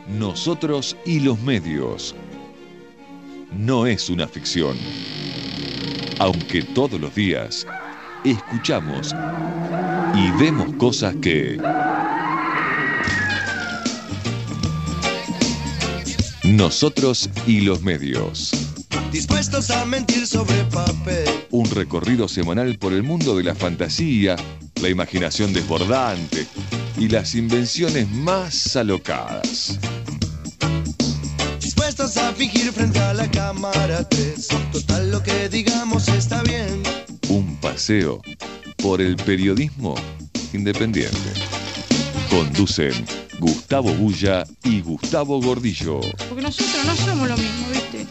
Nosotros y los medios. No es una ficción. Aunque todos los días escuchamos y vemos cosas que... Nosotros y los medios. Dispuestos a mentir sobre papel. Un recorrido semanal por el mundo de la fantasía, la imaginación desbordante y las invenciones más alocadas. Dispuestos a fingir frente a la cámara 3. Total, lo que digamos está bien. Un paseo por el periodismo independiente. Conducen Gustavo Bulla y Gustavo Gordillo. Porque nosotros no somos lo mismo, ¿viste?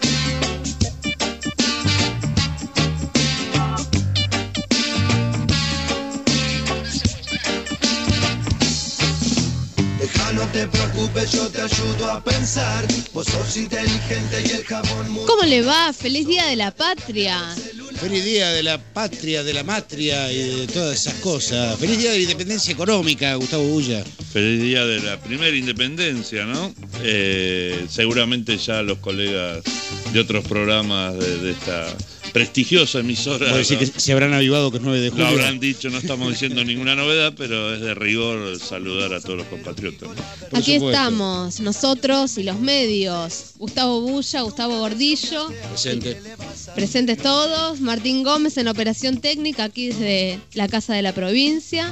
No te preocupes, yo te ayudo a pensar. Vos sos inteligente y el jabón muy... ¿Cómo le va? ¡Feliz Día de la Patria! Feliz Día de la Patria, de la Matria y de todas esas cosas. Feliz Día de la Independencia Económica, Gustavo Bulla. Feliz Día de la primera independencia, ¿no? Seguramente ya los colegas de otros programas de esta prestigiosa emisora... Puedo decir que se habrán avivado que es 9 de julio. Lo habrán dicho, no estamos diciendo ninguna novedad, pero es de rigor saludar a todos los compatriotas, ¿no? Aquí estamos, nosotros y los medios. Gustavo Bulla, Gustavo Gordillo. Presente. Presentes todos. Martín Gómez en operación técnica, aquí desde la Casa de la Provincia.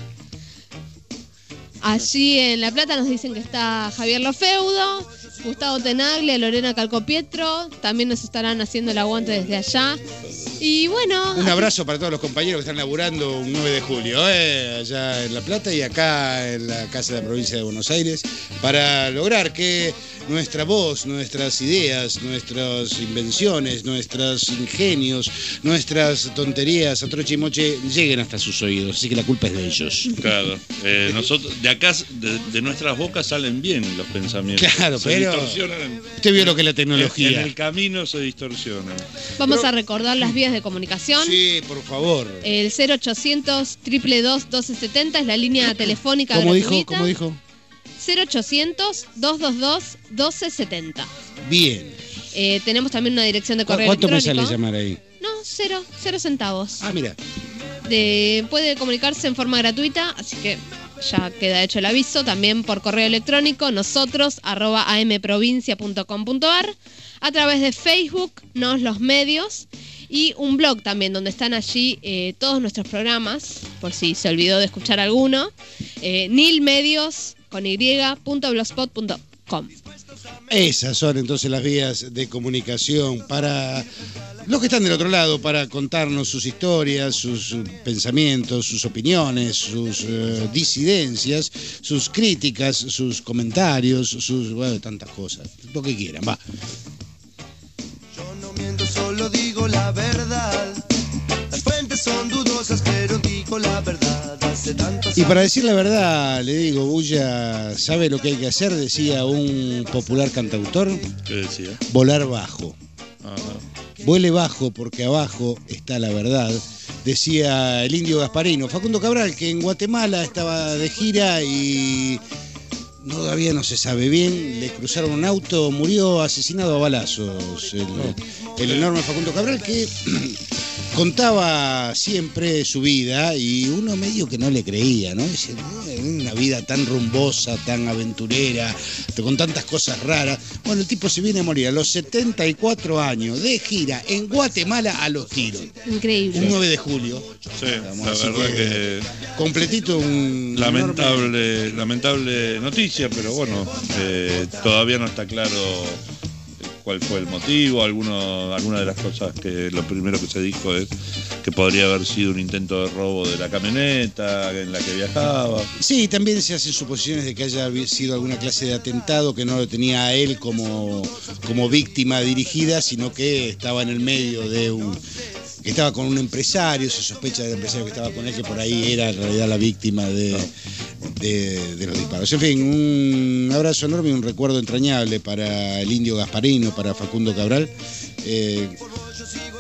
Allí en La Plata nos dicen que está Javier Lofeudo, Gustavo Tenaglia, Lorena Calcopietro. También nos estarán haciendo el aguante desde allá. Y bueno... Un abrazo para todos los compañeros que están laburando un 9 de julio, allá en La Plata y acá en la Casa de la Provincia de Buenos Aires, para lograr que nuestra voz, nuestras ideas, nuestras invenciones, nuestros ingenios, nuestras tonterías a troche y moche lleguen hasta sus oídos. Así que la culpa es de ellos. Claro. Nosotros, de acá, de nuestras bocas salen bien los pensamientos. Claro, se pero distorsionan. Usted vio lo que es la tecnología. En el camino se distorsionan. Vamos a recordar las vías de comunicación. Sí, por favor. El 0800 222 1270 es la línea telefónica ¿Cómo gratuita. ¿Cómo dijo? 0800 222 1270. Bien. Tenemos también una dirección de correo ¿Cuánto electrónico. me sale llamar ahí? No, cero centavos. Ah, mira. Puede comunicarse en forma gratuita, así que ya queda hecho el aviso. También por correo electrónico, nosotros@amprovincia.com.ar, a través de Facebook, Nos los Medios, y un blog también donde están allí todos nuestros programas, por si se olvidó de escuchar alguno, nilmedios.blogspot.com. Esas son entonces las vías de comunicación para los que están del otro lado, para contarnos sus historias, sus pensamientos, sus opiniones, sus disidencias, sus críticas, sus comentarios, tantas cosas, lo que quieran, va. Yo no miento, solo digo la verdad. Las fuentes son dudosas, pero digo la verdad. Hace tantos Y para decir la verdad, le digo, Bulla, ¿sabe lo que hay que hacer? Decía un popular cantautor. ¿Qué decía? Volar bajo. Ajá. Vuele bajo porque abajo está la verdad, decía el Indio Gasparino. Facundo Cabral, que en Guatemala estaba de gira y todavía no se sabe bien, le cruzaron un auto, murió asesinado a balazos. El enorme Facundo Cabral, que contaba siempre su vida y uno medio que no le creía, ¿no? Dice, una vida tan rumbosa, tan aventurera, con tantas cosas raras. Bueno, el tipo se viene a morir a los 74 años de gira en Guatemala a los tiros. Increíble. Un 9 de julio. Sí, la verdad que completito, un lamentable noticia, pero bueno, todavía no está claro cuál fue el motivo. Alguna de las cosas que lo primero que se dijo es que podría haber sido un intento de robo de la camioneta en la que viajaba. Sí, también se hacen suposiciones de que haya sido alguna clase de atentado que no lo tenía a él como víctima dirigida, sino que estaba en el medio de que estaba con un empresario, se sospecha del empresario que estaba con él, que por ahí era en realidad la víctima de los disparos. En fin, un abrazo enorme y un recuerdo entrañable para el Indio Gasparino, para Facundo Cabral.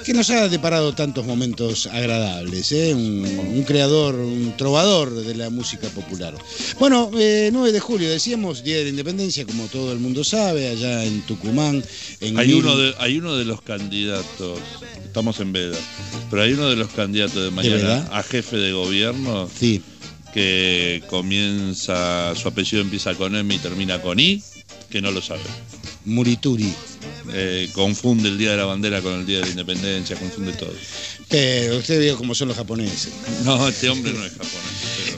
que nos ha deparado tantos momentos agradables, un creador, un trovador de la música popular. Bueno, 9 de julio, decíamos, Día de la Independencia, como todo el mundo sabe, allá en Tucumán. Hay uno de los candidatos, estamos en veda, pero hay uno de los candidatos de mañana a jefe de gobierno, sí, que comienza, su apellido empieza con M y termina con I, que no lo sabe. Murituri. Confunde el Día de la Bandera con el Día de la Independencia, confunde todo. Pero usted vio cómo son los japoneses. No, este hombre no es japonés.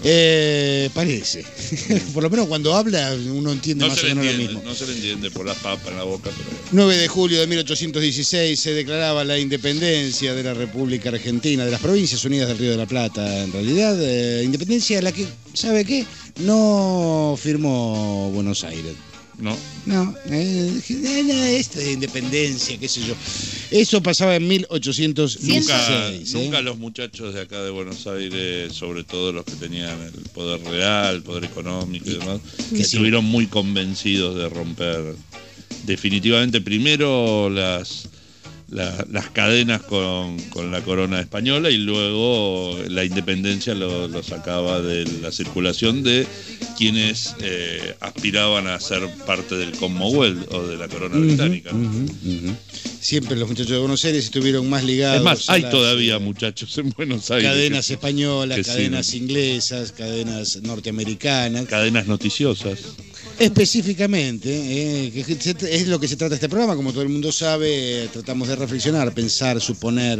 Parece. Por lo menos cuando habla uno entiende más o menos lo mismo. No se le entiende por las papas en la boca, pero... 9 de julio de 1816 se declaraba la independencia de la República Argentina, de las Provincias Unidas del Río de la Plata. En realidad, independencia a la que, ¿sabe qué? No firmó Buenos Aires. No, esto de independencia, qué sé yo. Eso pasaba en 1816. Nunca los muchachos de acá de Buenos Aires, sobre todo los que tenían el poder real, el poder económico y demás, que estuvieron muy convencidos de romper definitivamente primero las cadenas con la corona española y luego la independencia lo sacaba de la circulación de quienes aspiraban a ser parte del Commonwealth o de la corona británica. Siempre los muchachos de Buenos Aires estuvieron más ligados. Es más, hay a todavía muchachos en Buenos Aires. Cadenas españolas, cadenas inglesas, cadenas norteamericanas. Cadenas noticiosas. Específicamente, que es lo que se trata este programa, como todo el mundo sabe, tratamos de reflexionar, pensar, suponer,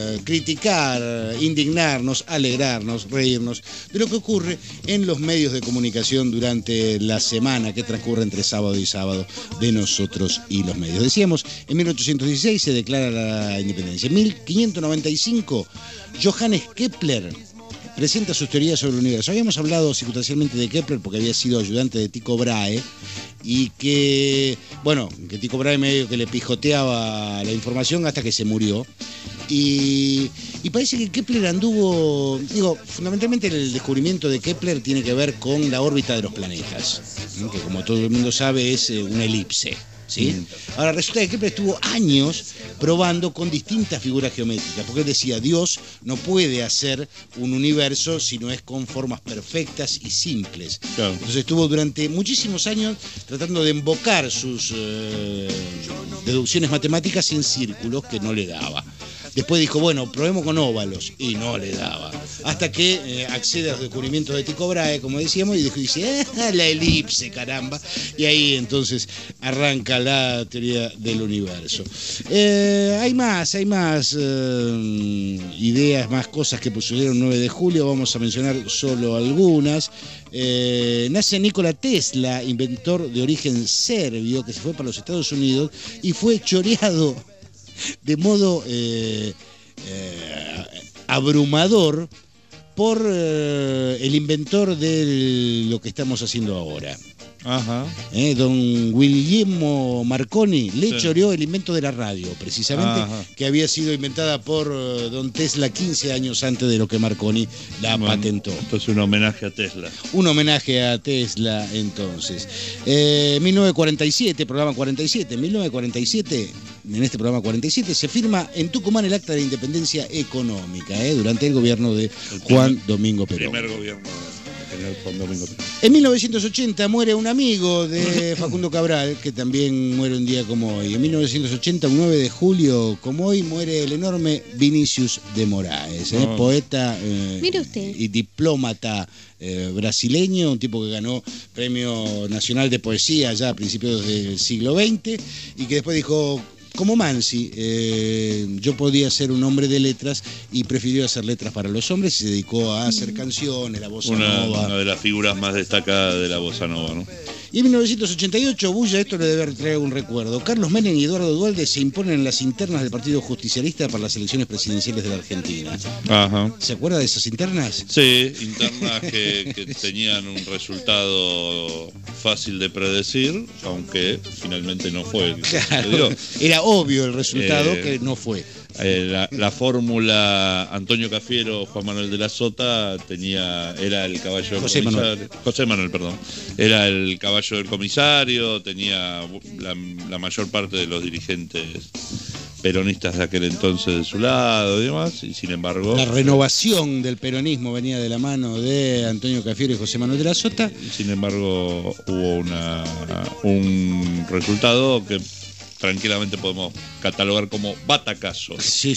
criticar, indignarnos, alegrarnos, reírnos de lo que ocurre en los medios de comunicación durante la semana que transcurre entre sábado y sábado de nosotros y los medios. Decíamos, en 1816 se declara la independencia. En 1595, Johannes Kepler presenta sus teorías sobre el universo. Habíamos hablado circunstancialmente de Kepler porque había sido ayudante de Tycho Brahe y que Tycho Brahe medio que le pijoteaba la información hasta que se murió. Y parece que Kepler anduvo, fundamentalmente el descubrimiento de Kepler tiene que ver con la órbita de los planetas, que como todo el mundo sabe es una elipse. ¿Sí? Ahora resulta que Kepler estuvo años probando con distintas figuras geométricas, porque él decía, Dios no puede hacer un universo si no es con formas perfectas y simples. Claro. Entonces estuvo durante muchísimos años tratando de embocar sus deducciones matemáticas en círculos que no le daba. Después dijo, probemos con óvalos, y no le daba. Hasta que accede a los descubrimientos de Tycho Brahe, como decíamos, y dice, la elipse, caramba. Y ahí entonces arranca la teoría del universo. Hay más ideas, más cosas que sucedieron el 9 de julio, vamos a mencionar solo algunas. Nace Nikola Tesla, inventor de origen serbio, que se fue para los Estados Unidos y fue choreado de modo abrumador por el inventor de lo que estamos haciendo ahora. Ajá. Don Guillermo Marconi le choreó el invento de la radio, precisamente. Ajá. Que había sido inventada por don Tesla 15 años antes de lo que Marconi la patentó. Entonces un homenaje a Tesla. Un homenaje a Tesla, entonces. 1947, programa 47. En 1947, en este programa 47, se firma en Tucumán el Acta de Independencia Económica, durante el gobierno de Juan Domingo Perón. Primer gobierno. En 1980 muere un amigo de Facundo Cabral, que también muere un día como hoy. En 1980, un 9 de julio como hoy, muere el enorme Vinícius de Moraes, poeta y diplomata brasileño, un tipo que ganó Premio Nacional de Poesía ya a principios del siglo XX y que después dijo... Como Mansi, yo podía ser un hombre de letras y prefirió hacer letras para los hombres y se dedicó a hacer canciones, la bossa nova. Una de las figuras más destacadas de la bossa nova, ¿no? Y en 1988, Bulla, esto le debe traer un recuerdo. Carlos Menem y Eduardo Duhalde se imponen en las internas del Partido Justicialista para las elecciones presidenciales de la Argentina. Ajá. ¿Se acuerda de esas internas? Sí, internas que tenían un resultado fácil de predecir, aunque finalmente no fue. Claro, era obvio el resultado que no fue. La fórmula Antonio Cafiero, Juan Manuel de la Sota era el caballo del comisario. José Manuel, perdón. Era el caballo del comisario, tenía la mayor parte de los dirigentes peronistas de aquel entonces de su lado y demás, y sin embargo... La renovación del peronismo venía de la mano de Antonio Cafiero y José Manuel de la Sota. Sin embargo, hubo un resultado que tranquilamente podemos catalogar como batacazo. Sí.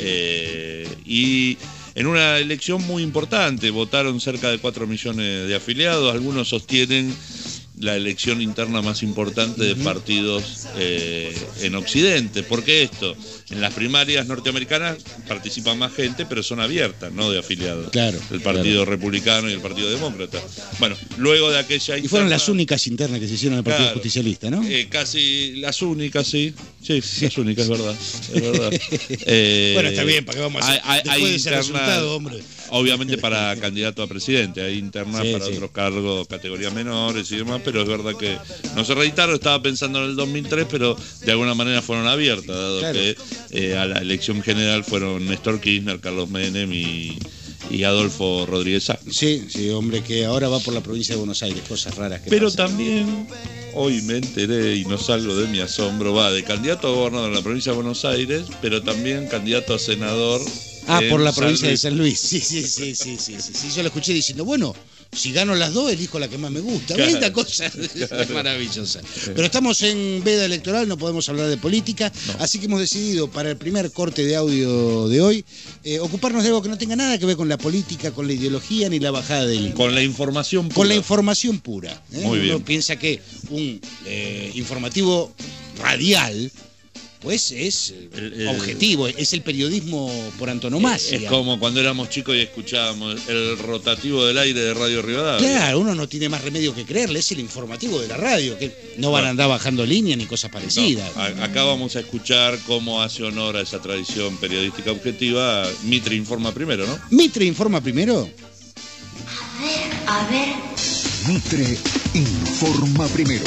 Y en una elección muy importante, votaron cerca de 4 millones de afiliados. Algunos sostienen la elección interna más importante de partidos en Occidente. ¿Por qué esto? En las primarias norteamericanas participa más gente, pero son abiertas, no de afiliados. Claro. El Partido Republicano y el Partido Demócrata. Bueno, luego de aquella interna... Y fueron las únicas internas que se hicieron en el Partido Justicialista, ¿no? Casi las únicas, sí. Sí, las únicas, es verdad. Bueno, está bien, ¿para qué vamos a hacer? Después de ese resultado, hombre. Obviamente para candidato a presidente, hay internas para otros cargos, categorías menores y demás, pero es verdad que no se reeditaron. Estaba pensando en el 2003, pero de alguna manera fueron abiertas, dado que a la elección general fueron Néstor Kirchner, Carlos Menem y Adolfo Rodríguez Sá. Sí, hombre, que ahora va por la provincia de Buenos Aires, cosas raras que pero pasan. También, hoy me enteré y no salgo de mi asombro, va de candidato a gobernador en la provincia de Buenos Aires, pero también candidato a senador. Por la provincia de San Luis. Sí. Yo lo escuché diciendo, bueno, si gano las dos, elijo la que más me gusta. Claro. Esta cosa es maravillosa. Pero estamos en veda electoral, no podemos hablar de política, así que hemos decidido para el primer corte de audio de hoy ocuparnos de algo que no tenga nada que ver con la política, con la ideología ni la bajada del INE. Con la información pura. Con la información pura. Muy bien. Uno piensa que un informativo radial pues es objetivo, es el periodismo por antonomasia. Es como cuando éramos chicos y escuchábamos el rotativo del aire de Radio Rivadavia. Claro, uno no tiene más remedio que creerle, es el informativo de la radio, que no van a andar bajando línea ni cosas parecidas. No, acá vamos a escuchar cómo hace honor a esa tradición periodística objetiva Mitre Informa Primero, ¿no? ¿Mitre Informa Primero? A ver. Mitre Informa Primero.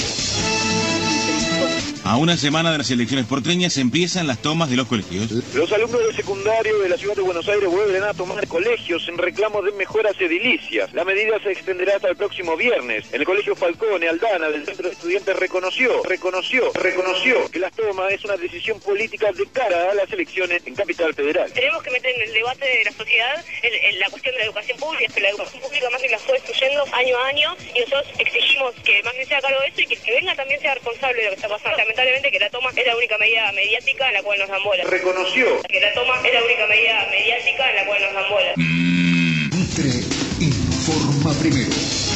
A una semana de las elecciones porteñas empiezan las tomas de los colegios. Los alumnos del secundario de la ciudad de Buenos Aires vuelven a tomar colegios en reclamo de mejoras edilicias. La medida se extenderá hasta el próximo viernes. El colegio Falcone Aldana del Centro de Estudiantes reconoció que la tomas es una decisión política de cara a las elecciones en Capital Federal. Tenemos que meter en el debate de la sociedad la cuestión de la educación pública, que la educación pública Macri la fue destruyendo año a año, y nosotros exigimos que Macri sea a cargo de eso y que venga también sea responsable de lo que está pasando. Lamentablemente que la toma es la única medida mediática en la cual nos dan bola. Reconoció que la toma es la única medida mediática en la cual nos dan bola. Mitre Informa Primero.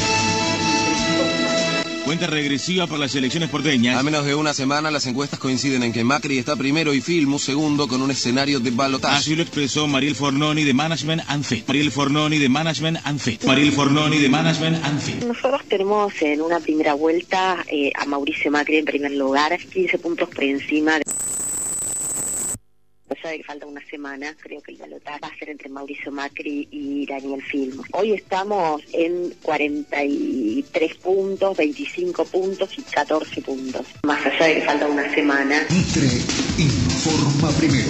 Cuenta regresiva por las elecciones porteñas. A menos de una semana, las encuestas coinciden en que Macri está primero y Filmus segundo, con un escenario de balotaje. Así lo expresó Mariel Fornoni de Management and Fit. Nosotros tenemos en una primera vuelta a Mauricio Macri en primer lugar, 15 puntos por encima de... A pesar de que falta una semana, creo que el balotaje va a ser entre Mauricio Macri y Daniel Filmus. Hoy estamos en 43 puntos, 25 puntos y 14 puntos. Más allá de que falta una semana. Mitre Informa Primero.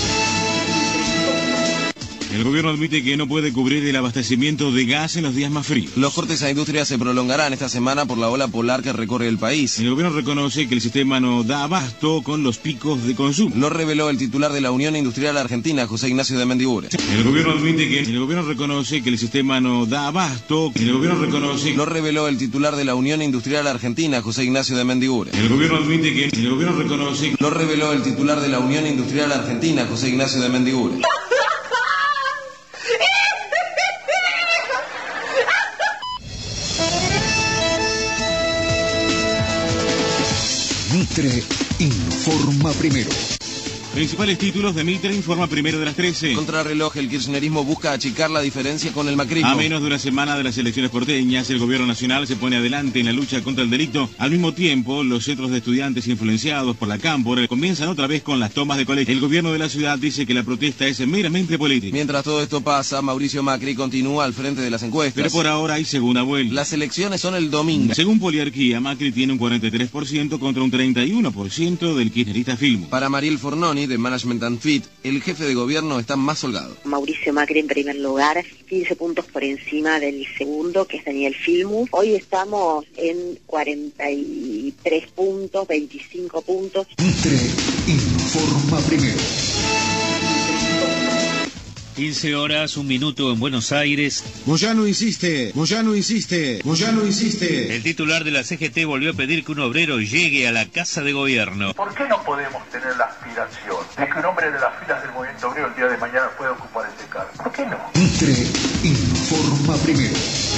El gobierno admite que no puede cubrir el abastecimiento de gas en los días más fríos. Los cortes a industria se prolongarán esta semana por la ola polar que recorre el país. El gobierno reconoce que el sistema no da abasto con los picos de consumo. Lo reveló el titular de la Unión Industrial Argentina, José Ignacio de Mendibure. El gobierno reconoce que el sistema no da abasto. Lo reveló el titular de la Unión Industrial Argentina, José Ignacio de Mendibure. Lo reveló el titular de la Unión Industrial Argentina, José Ignacio de Mendibure. Mitre Informa Primero. Principales títulos de Mitre Informa Primero de las 13. Contrarreloj, el kirchnerismo busca achicar la diferencia con el macrismo. A menos de una semana de las elecciones porteñas, el gobierno nacional se pone adelante en la lucha contra el delito. Al mismo tiempo, los centros de estudiantes influenciados por la Cámpora comienzan otra vez con las tomas de colegio. El gobierno de la ciudad dice que la protesta es meramente política. Mientras todo esto pasa, Mauricio Macri continúa al frente de las encuestas. Pero por ahora hay segunda vuelta. Las elecciones son el domingo. Según Poliarquía, Macri tiene un 43% contra un 31% del kirchnerista Filmus. Para Mariel Fornoni, de Management and Fit, el jefe de gobierno está más holgado. Mauricio Macri en primer lugar, 15 puntos por encima del segundo, que es Daniel Filmus. Hoy estamos en 43 puntos, 25 puntos. Mitre Informa Informa Primero. 15 horas, 1 minuto en Buenos Aires. Moyano insiste, Moyano insiste, Moyano insiste. El titular de la CGT volvió a pedir que un obrero llegue a la Casa de Gobierno. ¿Por qué no podemos tener la aspiración de que un hombre de las filas del movimiento obrero el día de mañana pueda ocupar ese cargo? ¿Por qué no? Mitre Informa Primero.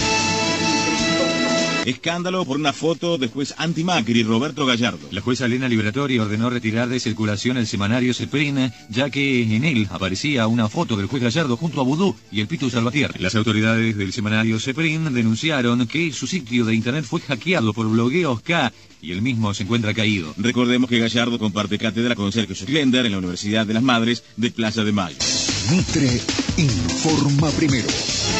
Escándalo por una foto de juez anti-Macri, Roberto Gallardo. La jueza Elena Liberatori ordenó retirar de circulación el semanario Ceprin, ya que en él aparecía una foto del juez Gallardo junto a Vudú y el Pitu Salvatierra. Las autoridades del semanario Ceprin denunciaron que su sitio de internet fue hackeado por Blogueos K y el mismo se encuentra caído. Recordemos que Gallardo comparte cátedra con Sergio Schlender en la Universidad de las Madres de Plaza de Mayo. Mitre Informa Primero.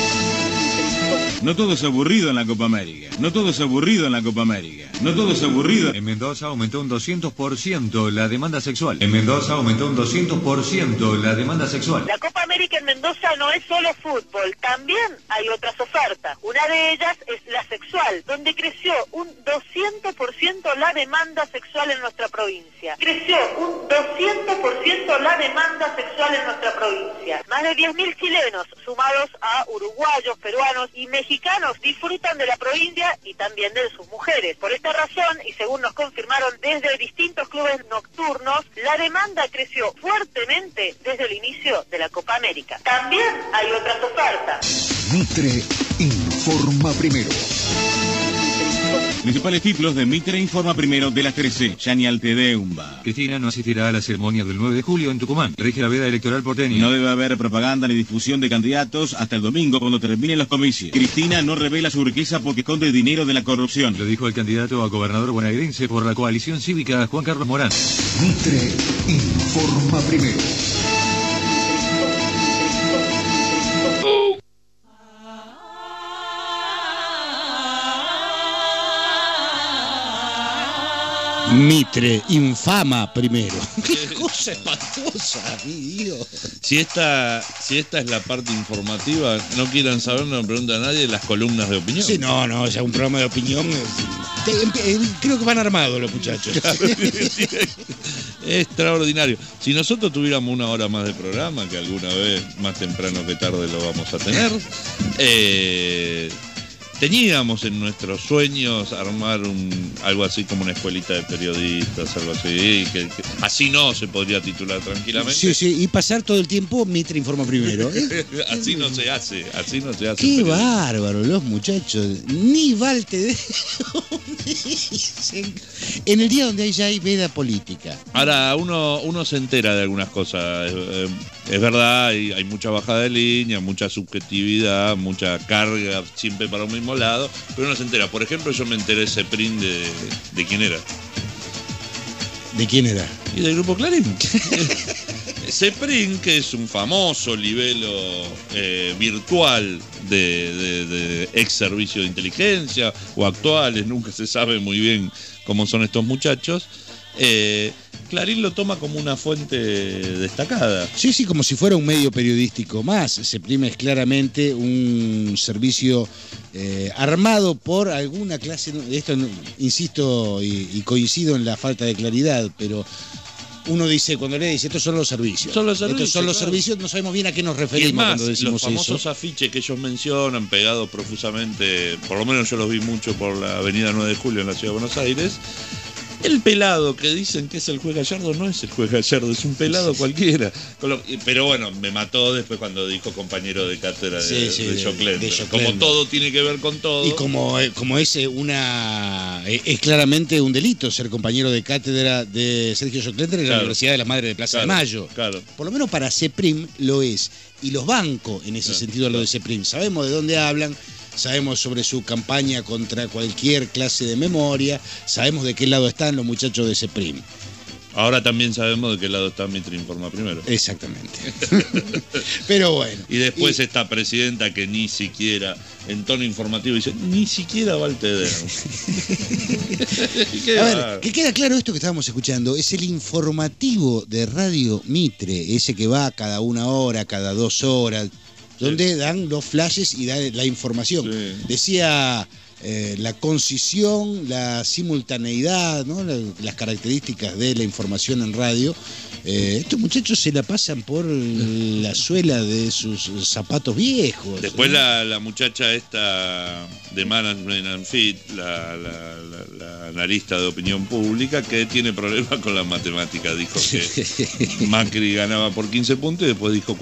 No todo es aburrido en la Copa América. No todo es aburrido en la Copa América. No todo es aburrido. En Mendoza aumentó un 200% la demanda sexual. En Mendoza aumentó un 200% la demanda sexual. La Copa América en Mendoza no es solo fútbol, también hay otras ofertas. Una de ellas es la sexual, donde creció un 200% la demanda sexual en nuestra provincia. Creció un 200% la demanda sexual en nuestra provincia. Más de 10.000 chilenos, sumados a uruguayos, peruanos y mexicanos, disfrutan de la provincia y también de sus mujeres. Por esta razón, y según nos confirmaron desde distintos clubes nocturnos, la demanda creció fuertemente desde el inicio de la Copa América. También hay otras ofertas. Mitre Informa Primero. Principales títulos de Mitre Informa Primero de las 13. Yani Altedeumba. Cristina no asistirá a la ceremonia del 9 de julio en Tucumán. Rige la veda electoral porteña. No debe haber propaganda ni difusión de candidatos hasta el domingo cuando terminen los comicios. Cristina no revela su riqueza porque esconde dinero de la corrupción. Lo dijo el candidato a gobernador bonaerense por la coalición cívica, Juan Carlos Morán. Mitre Informa Primero. Mitre, infama primero. Qué cosa espantosa, mi Dios. Si esta es la parte informativa, no quieran saber, no me pregunta a nadie, las columnas de opinión. Sí, no, es un programa de opinión. Creo que van armados los muchachos. Claro, extraordinario. Si nosotros tuviéramos 1 hora más de programa, que alguna vez, más temprano que tarde lo vamos a tener, teníamos en nuestros sueños armar algo así como una escuelita de periodistas, algo así, que así no se podría titular tranquilamente. Sí, y pasar todo el tiempo Mitre Informa Primero. Así no se hace. Qué bárbaro, los muchachos. Ni Valte en el día donde ya hay veda política. Ahora, uno se entera de algunas cosas. Es verdad, hay mucha bajada de línea, mucha subjetividad, mucha carga siempre para un mismo lado, pero uno se entera. Por ejemplo, yo me enteré ese print de quién era. ¿De quién era? Y del Grupo Clarín. Ceprin, que es un famoso libelo virtual de ex servicio de inteligencia o actuales, nunca se sabe muy bien cómo son estos muchachos. Clarín lo toma como una fuente destacada. Sí, como si fuera un medio periodístico más. Ceprin es claramente un servicio armado por alguna clase. Esto, insisto, y coincido en la falta de claridad, pero uno dice, cuando le dice, estos son los servicios. Estos son los servicios, no sabemos bien a qué nos referimos más, cuando decimos eso. Los famosos afiches que ellos mencionan, pegados profusamente, por lo menos yo los vi mucho por la avenida 9 de Julio en la Ciudad de Buenos Aires. El pelado que dicen que es el juez Gallardo no es el juez Gallardo, es un pelado cualquiera. Pero bueno, me mató después cuando dijo compañero de cátedra de Schlender. Como todo tiene que ver con todo. Y como es claramente un delito ser compañero de cátedra de Sergio Schlender en la Universidad de las Madres de Plaza de Mayo. Claro. Por lo menos para Ceprin lo es. Y los bancos, en ese sentido, lo de Ceprin. Sabemos de dónde hablan. Sabemos sobre su campaña contra cualquier clase de memoria, sabemos de qué lado están los muchachos de Ceprin. Ahora también sabemos de qué lado está Mitre Informa Primero. Exactamente. Pero bueno. Y después esta presidenta que ni siquiera, en tono informativo, dice, ni siquiera va al TEDER. A ver, que queda claro esto que estábamos escuchando, es el informativo de Radio Mitre, ese que va cada 1 hora, cada 2 horas, donde dan los flashes y dan la información. Sí. Decía la concisión, la simultaneidad, ¿no? Las características de la información en radio. Estos muchachos se la pasan por la suela de sus zapatos viejos. Después la muchacha esta de Management and Fit, la analista de opinión pública, que tiene problemas con las matemáticas. Dijo que Macri ganaba por 15 puntos y después dijo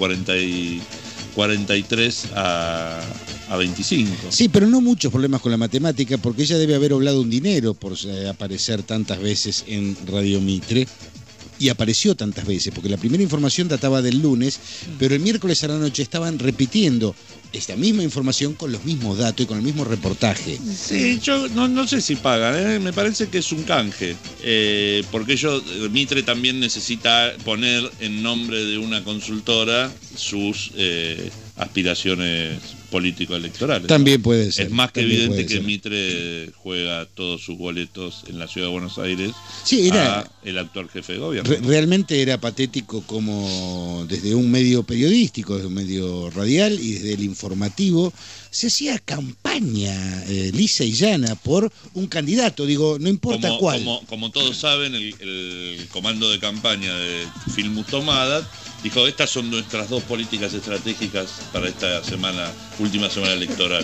43 a 25. Sí, pero no muchos problemas con la matemática, porque ella debe haber hablado un dinero por aparecer tantas veces en Radio Mitre. Y apareció tantas veces, porque la primera información databa del lunes, pero el miércoles a la noche estaban repitiendo esta misma información con los mismos datos y con el mismo reportaje. Sí, yo no sé si pagan, me parece que es un canje, porque Mitre también necesita poner en nombre de una consultora sus aspiraciones político-electorales. También puede ser. Es más que evidente que Mitre juega todos sus boletos en la Ciudad de Buenos Aires a el actual jefe de gobierno. Realmente era patético como desde un medio periodístico, desde un medio radial y desde el informativo se hacía campaña lisa y llana por un candidato, digo, no importa cuál. Como todos saben, el comando de campaña de Filmus Tomada dijo, estas son nuestras dos políticas estratégicas para esta última semana electoral.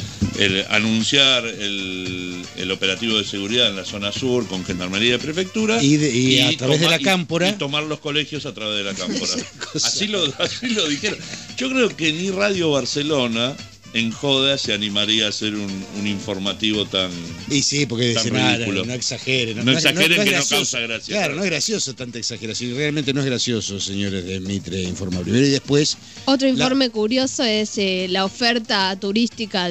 Anunciar el operativo de seguridad en la zona sur con Gendarmería de Prefectura y a través de la Cámpora. Y tomar los colegios a través de la Cámpora. Así lo dijeron. Yo creo que ni Radio Barcelona en joda se animaría a hacer un informativo tan Y sí, porque tan ridículo. No exageren. No exageren que no causa gracia. Claro, no es gracioso tanta exageración. Realmente no es gracioso, señores de Mitre Informa Primero. Y después... Otro informe curioso es la oferta turística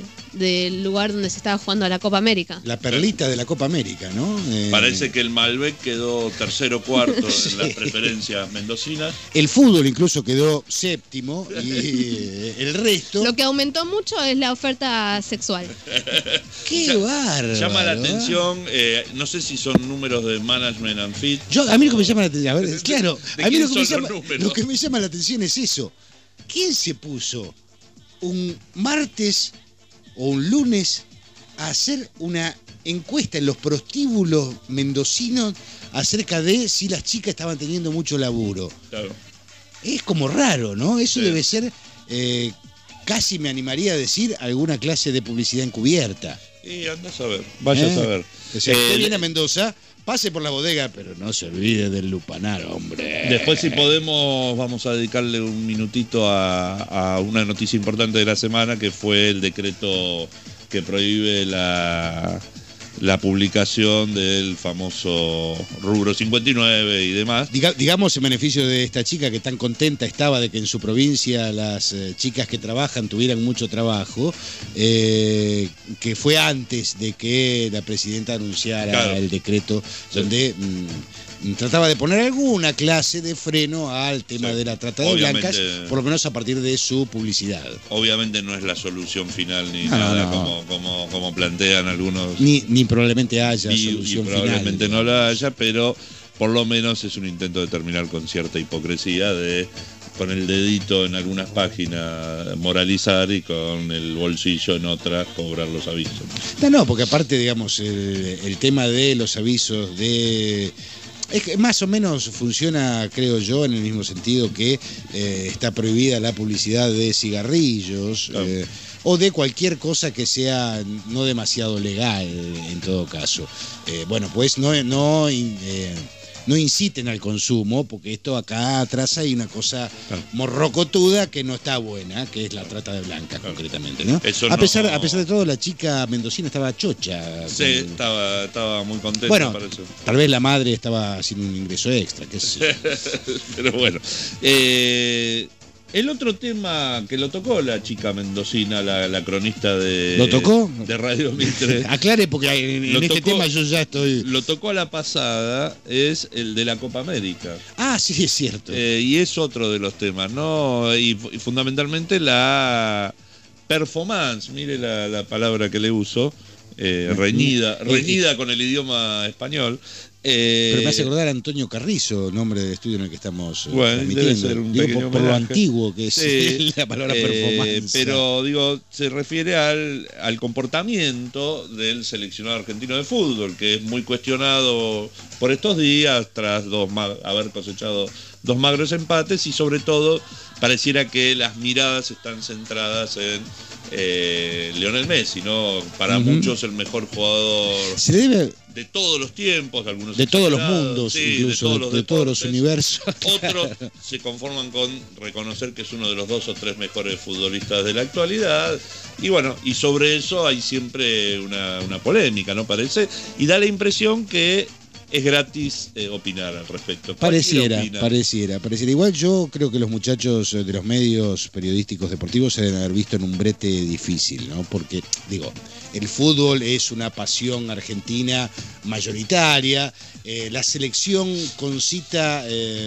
del lugar donde se estaba jugando a la Copa América. La perlita de la Copa América, ¿no? Parece que el Malbec quedó tercero o cuarto sí. en las preferencias mendocinas. El fútbol incluso quedó séptimo y el resto... Lo que aumentó mucho es la oferta sexual. ¡Qué bárbaro! Llama la atención, no sé si son números de Management and Fit. A mí lo que me llama la atención, a ver, claro, a mí lo que me llama la atención es eso. ¿Quién se puso un martes o un lunes a hacer una encuesta en los prostíbulos mendocinos acerca de si las chicas estaban teniendo mucho laburo? Claro. Es como raro, ¿no? Eso debe ser, casi me animaría a decir, alguna clase de publicidad encubierta. Y andás a ver, vaya a saber. O sea, usted viene a Mendoza, pase por la bodega, pero no se olvide del lupanar, hombre. Después, si podemos, vamos a dedicarle un minutito a una noticia importante de la semana, que fue el decreto que prohíbe la publicación del famoso rubro 59 y demás. Digamos en beneficio de esta chica que tan contenta estaba de que en su provincia las chicas que trabajan tuvieran mucho trabajo, que fue antes de que la presidenta anunciara el decreto donde trataba de poner alguna clase de freno al tema de la trata de blancas, por lo menos a partir de su publicidad. Obviamente no es la solución final ni nada como plantean algunos. Ni probablemente haya solución final. Probablemente no la haya, pero por lo menos es un intento de terminar con cierta hipocresía de con el dedito en algunas páginas moralizar y con el bolsillo en otras cobrar los avisos. No, porque aparte, digamos, el tema de los avisos de... Es que más o menos funciona, creo yo, en el mismo sentido que está prohibida la publicidad de cigarrillos o de cualquier cosa que sea no demasiado legal, en todo caso. Bueno, pues no inciten al consumo, porque esto acá atrás hay una cosa morrocotuda que no está buena, que es la trata de blancas, concretamente, ¿no? A pesar de todo, la chica mendocina estaba chocha. Sí, estaba muy contenta. Bueno, parece. Tal vez la madre estaba haciendo un ingreso extra, qué sé yo. Pero bueno. El otro tema que lo tocó la chica mendocina, la cronista de... ¿Lo tocó? De Radio Mitre. Aclare, porque en este tema yo ya estoy... Lo tocó a la pasada, es el de la Copa América. Ah, sí, es cierto. Y es otro de los temas, ¿no? Y fundamentalmente la performance, mire la palabra que le uso, reñida con el idioma español, Pero me hace acordar a Antonio Carrizo, nombre del estudio en el que estamos transmitiendo. Debe ser un pequeño por lo homenaje. antiguo que es la palabra performance. Pero digo, se refiere al comportamiento del seleccionado argentino de fútbol, que es muy cuestionado por estos días tras haber cosechado 2 magros empates, y sobre todo pareciera que las miradas están centradas en Lionel Messi, ¿no? Para muchos el mejor jugador de todos los tiempos, algunos de todos los mundos, sí, incluso de todos los universos. Otros se conforman con reconocer que es uno de los 2 o 3 mejores futbolistas de la actualidad. Y bueno, y sobre eso hay siempre una polémica, ¿no? Parece, y da la impresión que es gratis opinar al respecto. Pareciera. Igual yo creo que los muchachos de los medios periodísticos deportivos se deben haber visto en un brete difícil, ¿no? Porque, digo, el fútbol es una pasión argentina mayoritaria, la selección concita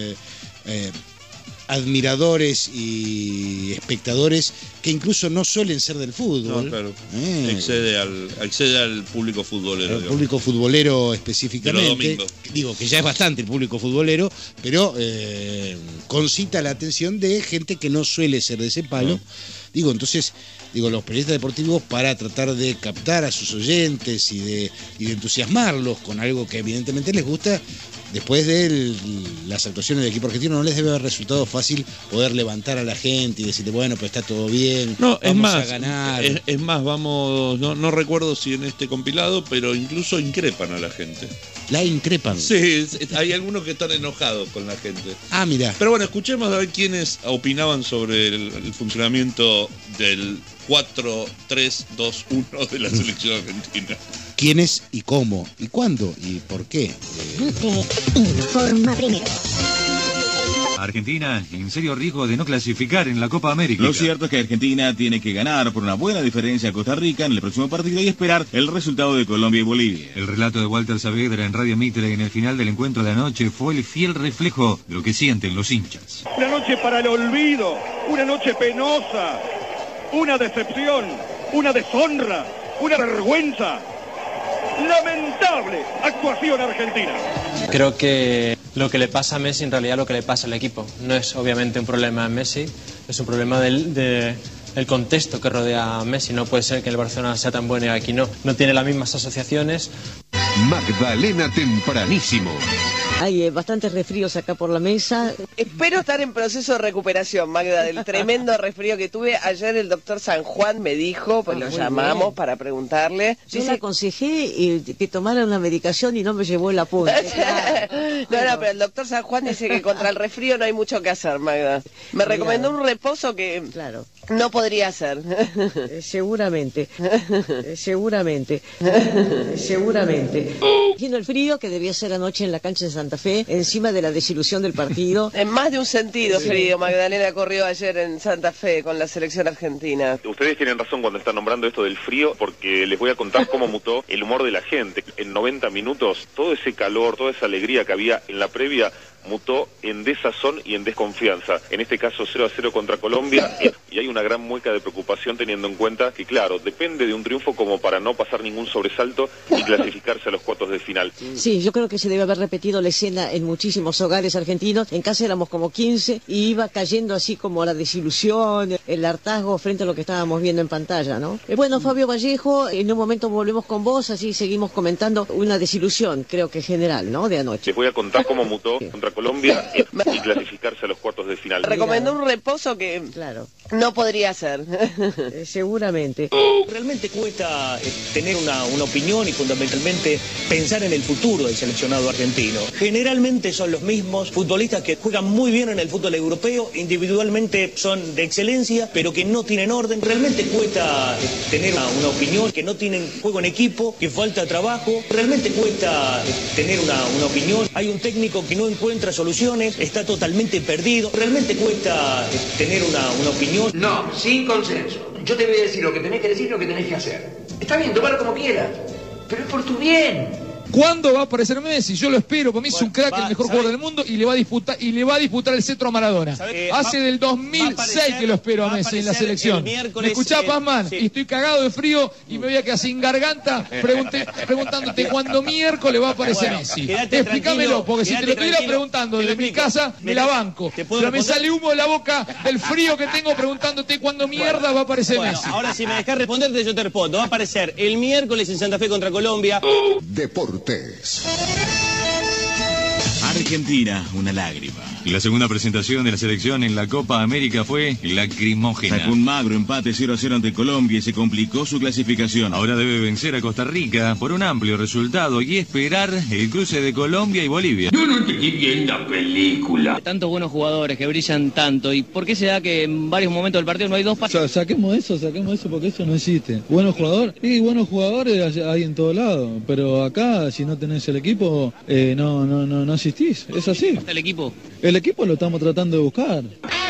admiradores y espectadores que incluso no suelen ser del fútbol. No, claro. Excede al público futbolero. El público futbolero específicamente. Digo que ya es bastante el público futbolero, pero concita la atención de gente que no suele ser de ese palo. Digo, entonces, los periodistas deportivos, para tratar de captar a sus oyentes y de entusiasmarlos con algo que evidentemente les gusta, después de las actuaciones del equipo argentino, no les debe haber resultado fácil poder levantar a la gente y decirle, bueno, pero está todo bien, vamos a ganar. Es más, no recuerdo si en este compilado, pero incluso increpan a la gente. ¿La increpan? Sí, hay algunos que están enojados con la gente. Ah, mira. Pero bueno, escuchemos a ver quiénes opinaban sobre el funcionamiento del 4-3-2-1 de la selección argentina. ¿Quiénes y cómo? ¿Y cuándo? ¿Y por qué? Informa primero. Argentina en serio riesgo de no clasificar en la Copa América. Lo cierto es que Argentina tiene que ganar por una buena diferencia a Costa Rica en el próximo partido y esperar el resultado de Colombia y Bolivia. El relato de Walter Saavedra en Radio Mitre en el final del encuentro de anoche fue el fiel reflejo de lo que sienten los hinchas. Una noche para el olvido, una noche penosa, una decepción, una deshonra, una vergüenza. Lamentable actuación argentina. Creo que lo que le pasa a Messi en realidad lo que le pasa al equipo. No es obviamente un problema de Messi, es un problema del contexto que rodea a Messi. No puede ser que el Barcelona sea tan bueno y aquí no tiene las mismas asociaciones. Magdalena Tempranísimo. Hay bastantes resfríos acá por la mesa. Espero estar en proceso de recuperación, Magda, del tremendo resfrío que tuve. Ayer el doctor San Juan me dijo, pues lo llamamos bien para preguntarle. Yo le aconsejé que tomara una medicación y no me llevó el apunte. No, pero el doctor San Juan dice que contra el resfrío no hay mucho que hacer, Magda. Me recomendó un reposo que no podría hacer. Seguramente. Viendo el frío que debía ser anoche en la cancha de Santa Fe, encima de la desilusión del partido. En más de un sentido frío, Magdalena corrió ayer en Santa Fe con la selección argentina. Ustedes tienen razón cuando están nombrando esto del frío, porque les voy a contar cómo mutó el humor de la gente. En 90 minutos, todo ese calor, toda esa alegría que había en la previa, mutó en desazón y en desconfianza. En este caso 0-0 contra Colombia, y hay una gran mueca de preocupación teniendo en cuenta que, claro, depende de un triunfo como para no pasar ningún sobresalto y clasificarse a los cuartos de final. Sí, yo creo que se debe haber repetido la escena en muchísimos hogares argentinos. En casa éramos como 15 y iba cayendo así como la desilusión, el hartazgo frente a lo que estábamos viendo en pantalla, ¿no? Bueno, Fabio Vallejo, en un momento volvemos con vos, así seguimos comentando una desilusión, creo que general, ¿no?, de anoche. Les voy a contar cómo mutó contra Colombia y clasificarse a los cuartos de final. Recomendó un reposo que no podría hacer. Seguramente. Realmente cuesta tener una opinión y fundamentalmente pensar en el futuro del seleccionado argentino. Generalmente son los mismos futbolistas que juegan muy bien en el fútbol europeo, individualmente son de excelencia, pero que no tienen orden. Realmente cuesta tener una opinión, que no tienen juego en equipo, que falta trabajo. Realmente cuesta tener una opinión. Hay un técnico que no encuentra soluciones, está totalmente perdido. Realmente cuesta tener una opinión. No, sin consenso. Yo te voy a decir lo que tenés que decir y lo que tenés que hacer. Está bien, tomarlo como quieras, pero es por tu bien. ¿Cuándo va a aparecer Messi? Yo lo espero, para mí es un crack, el mejor jugador del mundo, y le va a disputar el cetro a Maradona. Hace del 2006 que lo espero a Messi en la selección. ¿Me escuchás, Pazman? Sí. Y estoy cagado de frío y me voy a quedar sin garganta preguntándote cuándo miércoles va a aparecer Messi. Explícamelo, porque si te lo estuviera preguntando desde mi casa, me la banco. Pero me sale humo de la boca del frío que tengo preguntándote cuándo mierda va a aparecer Messi. Ahora si me dejás responderte, yo te respondo. Va a aparecer el miércoles en Santa Fe contra Colombia. Deportes. Argentina, una lágrima. La segunda presentación de la selección en la Copa América fue lacrimógena. Sacó un magro empate 0-0 ante Colombia y se complicó su clasificación. Ahora debe vencer a Costa Rica por un amplio resultado y esperar el cruce de Colombia y Bolivia. Yo no entendí bien la película. Tantos buenos jugadores que brillan tanto. ¿Y por qué se da que en varios momentos del partido no hay dos pases? Saquemos eso porque eso no existe. Buenos jugadores, y buenos jugadores hay en todo lado, pero acá si no tenés el equipo, no existís, es así. ¿El equipo? El equipo lo estamos tratando de buscar.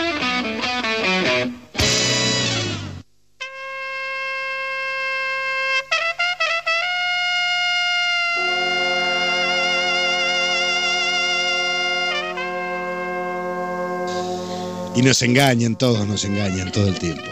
Y nos engañan todo el tiempo.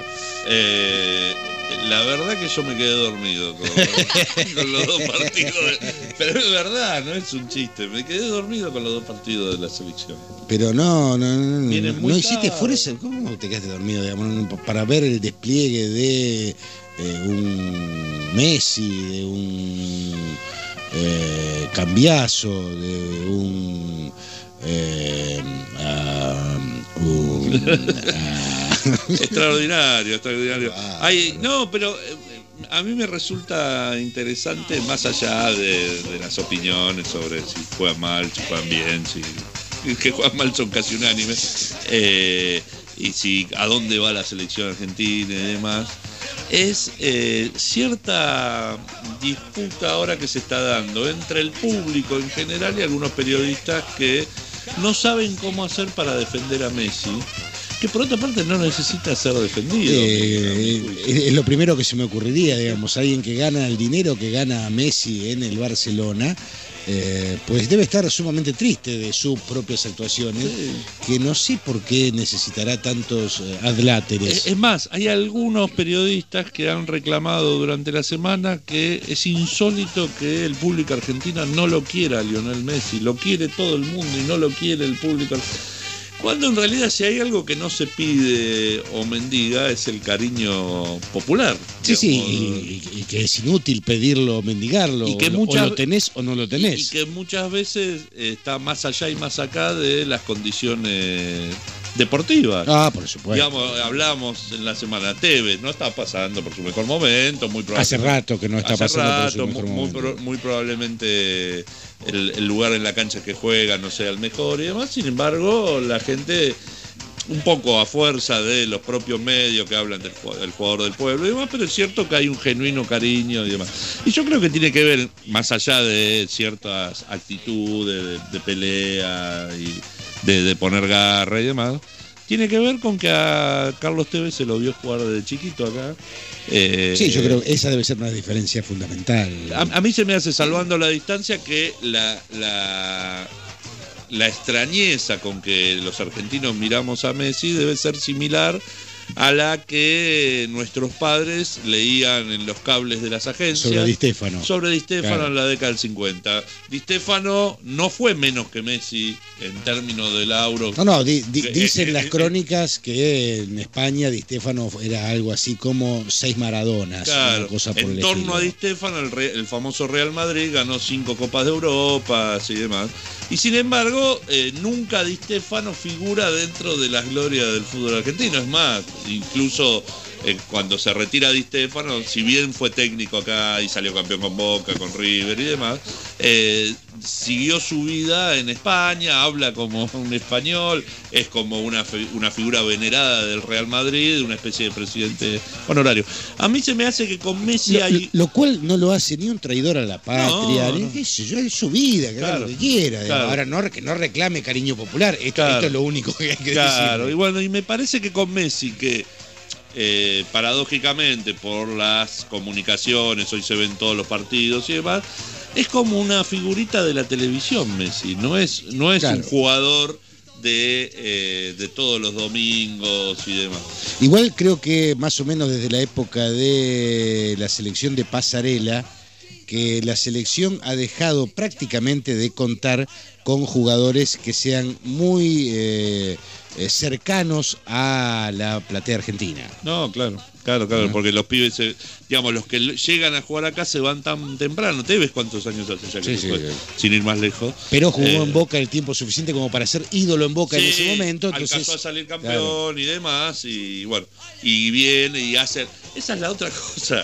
La verdad que yo me quedé dormido con los dos partidos. Pero es verdad, no es un chiste. Me quedé dormido con los dos partidos de la selección. Pero no hiciste fuerza. ¿Cómo te quedaste dormido, digamos, para ver el despliegue de un Messi, de un Cambiazo, de un extraordinario. No, pero a mí me resulta interesante, más allá de las opiniones sobre si juegan mal, si juegan bien, si que juegan mal son casi unánimes, y si a dónde va la selección argentina y demás. Es cierta disputa ahora que se está dando entre el público en general y algunos periodistas que no saben cómo hacer para defender a Messi, que por otra parte no necesita ser defendido. Es lo primero que se me ocurriría, digamos, alguien que gana el dinero que gana Messi en el Barcelona, pues debe estar sumamente triste de sus propias actuaciones, que no sé por qué necesitará tantos adláteres. Es más, hay algunos periodistas que han reclamado durante la semana que es insólito que el público argentino no lo quiera a Lionel Messi, lo quiere todo el mundo y no lo quiere el público argentino. Cuando en realidad si hay algo que no se pide o mendiga es el cariño popular. Sí, y que es inútil pedirlo o mendigarlo, y que o lo tenés o no lo tenés. Y que muchas veces está más allá y más acá de las condiciones deportivas. Por supuesto. Digamos, hablamos en la semana, Tevez no está pasando por su mejor momento, muy probablemente. Hace rato que no está pasando por su mejor momento. Muy probablemente el lugar en la cancha que juega no sea el mejor y demás. Sin embargo, la gente, un poco a fuerza de los propios medios que hablan del jugador del pueblo y demás, pero es cierto que hay un genuino cariño y demás. Y yo creo que tiene que ver, más allá de ciertas actitudes de pelea y de poner garra y demás, tiene que ver con que a Carlos Tevez se lo vio jugar desde chiquito acá. Sí, yo creo que esa debe ser una diferencia fundamental. A mí se me hace, salvando la distancia, que la extrañeza con que los argentinos miramos a Messi debe ser similar a la que nuestros padres leían en los cables de las agencias sobre Di Stéfano. Claro. En la década del 50. Di Stéfano no fue menos que Messi en términos del Euro. Dicen las crónicas que en España Di Stéfano era algo así como 6 Maradonas. Claro, una cosa por en torno a Di Stéfano el famoso Real Madrid ganó 5 Copas de Europa y demás. Y sin embargo, nunca Di Stéfano figura dentro de las glorias del fútbol argentino. Es más, incluso cuando se retira Di Stéfano, si bien fue técnico acá y salió campeón con Boca, con River y demás, siguió su vida en España, habla como un español, es como una figura venerada del Real Madrid, una especie de presidente honorario. A mí se me hace que con Messi hay... Lo cual no lo hace ni un traidor a la patria, no. Qué sé yo, es su vida, que haga lo que quiera. Claro. Ahora que no reclame cariño popular, esto es lo único que hay que decir. Claro, y bueno, y me parece que con Messi, que paradójicamente por las comunicaciones, hoy se ven todos los partidos y demás, Es como una figurita de la televisión, Messi. No es claro, un jugador de todos los domingos y demás. Igual creo que más o menos desde la época de la selección de Pasarela, que la selección ha dejado prácticamente de contar con jugadores que sean muy cercanos a la platea argentina. No, claro, porque los pibes, digamos, los que llegan a jugar acá se van tan temprano. ¿Te ves cuántos años hace ya que se fue? Sin ir más lejos. Pero jugó en Boca el tiempo suficiente como para ser ídolo en Boca en ese momento. Entonces, alcanzó a salir campeón y demás, y bueno, y viene y hace... Esa es la otra cosa.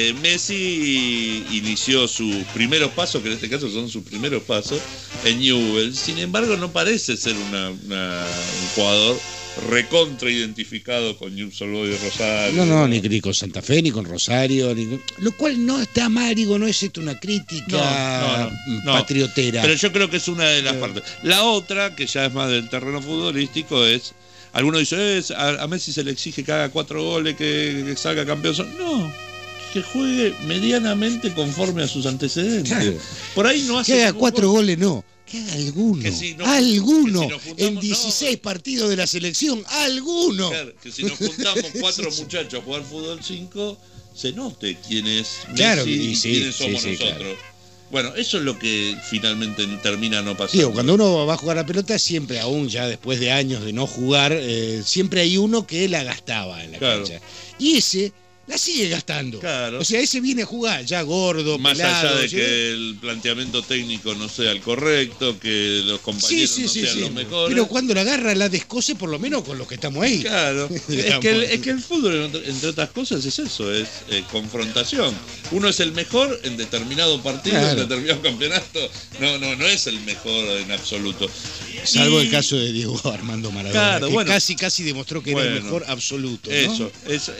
Messi inició sus primeros pasos, que en este caso son sus primeros pasos, en Newell's. Sin embargo, no parece ser un jugador recontra identificado con Newell's Old Boys de Rosario. No, ni con Santa Fe, ni con Rosario, lo cual no está mal, digo, no es esto una crítica patriotera. Pero yo creo que es una de las partes. La otra, que ya es más del terreno futbolístico, es... Algunos dicen, a Messi se le exige que haga 4 goles, que salga campeón. No, que juegue medianamente conforme a sus antecedentes. Claro. Por ahí no hace... Que haga 4 goles, no. Que haga alguno. Que si alguno. En 16 partidos de la selección, alguno. Claro, que si nos juntamos 4 muchachos a jugar fútbol 5, se note quién es Messi, claro, y quiénes somos nosotros. Claro. Bueno, eso es lo que finalmente termina no pasando. Digo, cuando uno va a jugar a la pelota, siempre, aún ya después de años de no jugar, siempre hay uno que la gastaba en la cancha. Y ese la sigue gastando. Claro. O sea, ese viene a jugar ya gordo, más pelado, allá de que el planteamiento técnico no sea el correcto, que los compañeros no sean los mejores. Pero cuando la agarra, la descose por lo menos con los que estamos ahí. Claro. es que el fútbol, entre otras cosas, es eso, es confrontación. Uno es el mejor en determinado partido, en determinado campeonato. No es el mejor en absoluto. Salvo el caso de Diego Armando Maradona, que casi demostró que era el mejor absoluto, ¿no? Eso,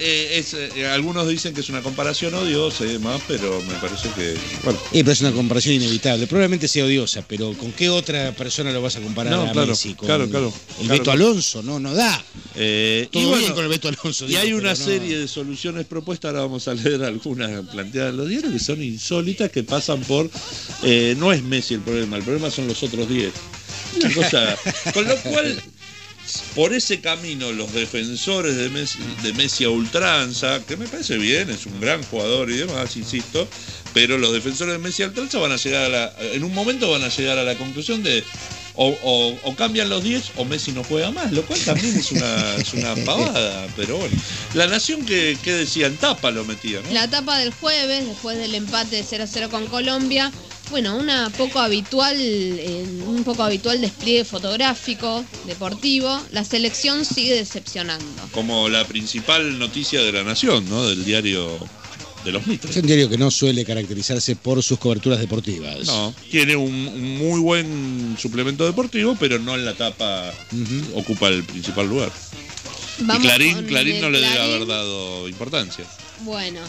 algunos dicen que es una comparación odiosa y demás, pero me parece que... Bueno. Pero es una comparación inevitable. Probablemente sea odiosa, pero ¿con qué otra persona lo vas a comparar a Messi? El Beto Alonso, no da. Todo bien con el Beto Alonso. Y hay una serie de soluciones propuestas, ahora vamos a leer algunas planteadas en los diarios, que son insólitas, que pasan por... no es Messi el problema son los otros 10. Una cosa, con lo cual... Por ese camino, los defensores de Messi a ultranza, que me parece bien, es un gran jugador y demás, insisto, pero los defensores de Messi a ultranza van a llegar en un momento van a llegar a la conclusión de o cambian los 10 o Messi no juega más, lo cual también es una pavada, pero bueno. La Nación que decía, en tapa lo metía, ¿no? La tapa del jueves, después del empate de 0-0 con Colombia. Bueno, un poco habitual despliegue fotográfico, deportivo. La selección sigue decepcionando. Como la principal noticia de La Nación, ¿no? Del diario de los Mitres. Es un diario que no suele caracterizarse por sus coberturas deportivas. No, tiene un muy buen suplemento deportivo, pero no en la tapa ocupa el principal lugar. Vamos, y Clarín no le debe haber dado importancia. Bueno,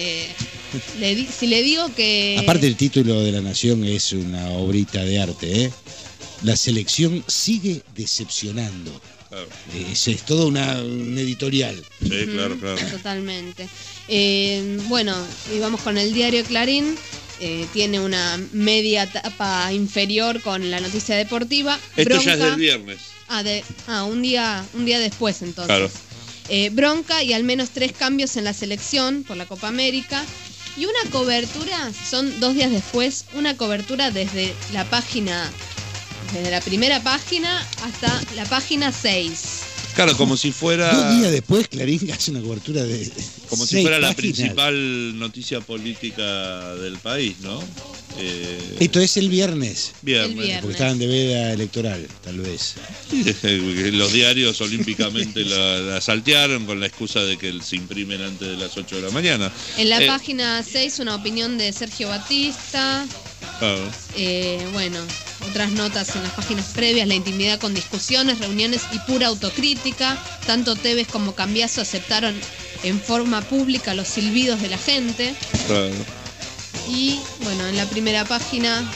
si le digo que... Aparte el título de La Nación es una obrita de arte, ¿eh? La selección sigue decepcionando. Claro. Es todo un editorial. Sí, claro. Totalmente. Bueno, y vamos con el diario Clarín. Tiene una media tapa inferior con la noticia deportiva. Esto bronca, ya es del viernes. Un día después entonces. Claro. Bronca y al menos 3 cambios en la selección por la Copa América. Y una cobertura, son 2 días después, una cobertura desde la primera página hasta la página 6. Claro, como si fuera... 2 días después Clarín hace una cobertura de... Como si fuera la principal noticia política del país, ¿no? Esto es el viernes. Viernes. Porque estaban de veda electoral, tal vez. Los diarios olímpicamente la saltearon con la excusa de que se imprimen antes de las 8 de la mañana. En la página 6, una opinión de Sergio Batista. Bueno, otras notas en las páginas previas: la intimidad con discusiones, reuniones y pura autocrítica. Tanto Tevez como Cambiaso aceptaron en forma pública los silbidos de la gente. Y bueno, en la primera página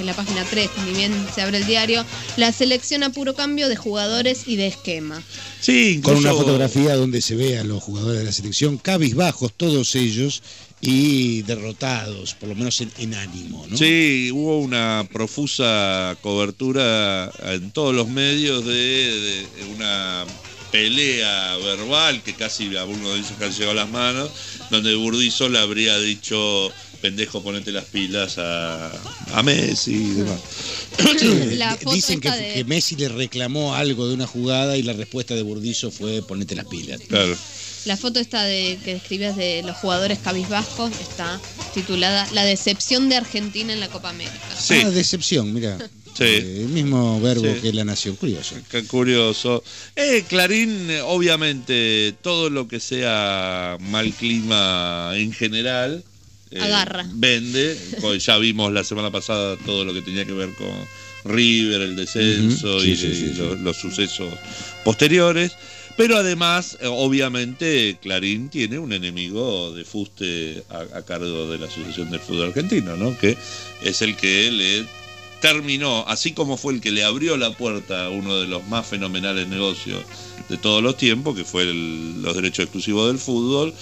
que es la página 3, ni bien se abre el diario, la selección a puro cambio de jugadores y de esquema. Sí, incluso... Con una fotografía donde se ve a los jugadores de la selección cabizbajos, todos ellos, y derrotados, por lo menos en ánimo, ¿no? Sí, hubo una profusa cobertura en todos los medios de una pelea verbal que casi a uno de ellos que han llegado a las manos, donde Burdizo le habría dicho: pendejo, ponete las pilas a Messi y demás. Dicen que Messi le reclamó algo de una jugada y la respuesta de Burdizo fue: ponete las pilas. Claro. La foto esta que describías de los jugadores cabizbajos está titulada La decepción de Argentina en la Copa América. Sí. Decepción, mira. Sí. El mismo verbo que La Nación. Curioso. Qué curioso. Clarín, obviamente, todo lo que sea mal clima en general agarra. Vende. Ya vimos la semana pasada todo lo que tenía que ver con River, el descenso los sucesos posteriores. Pero además, obviamente, Clarín tiene un enemigo de fuste a cargo de la Asociación del Fútbol Argentino, ¿no? Que es el que le terminó, así como fue el que le abrió la puerta a uno de los más fenomenales negocios de todos los tiempos, que fue los derechos exclusivos del fútbol.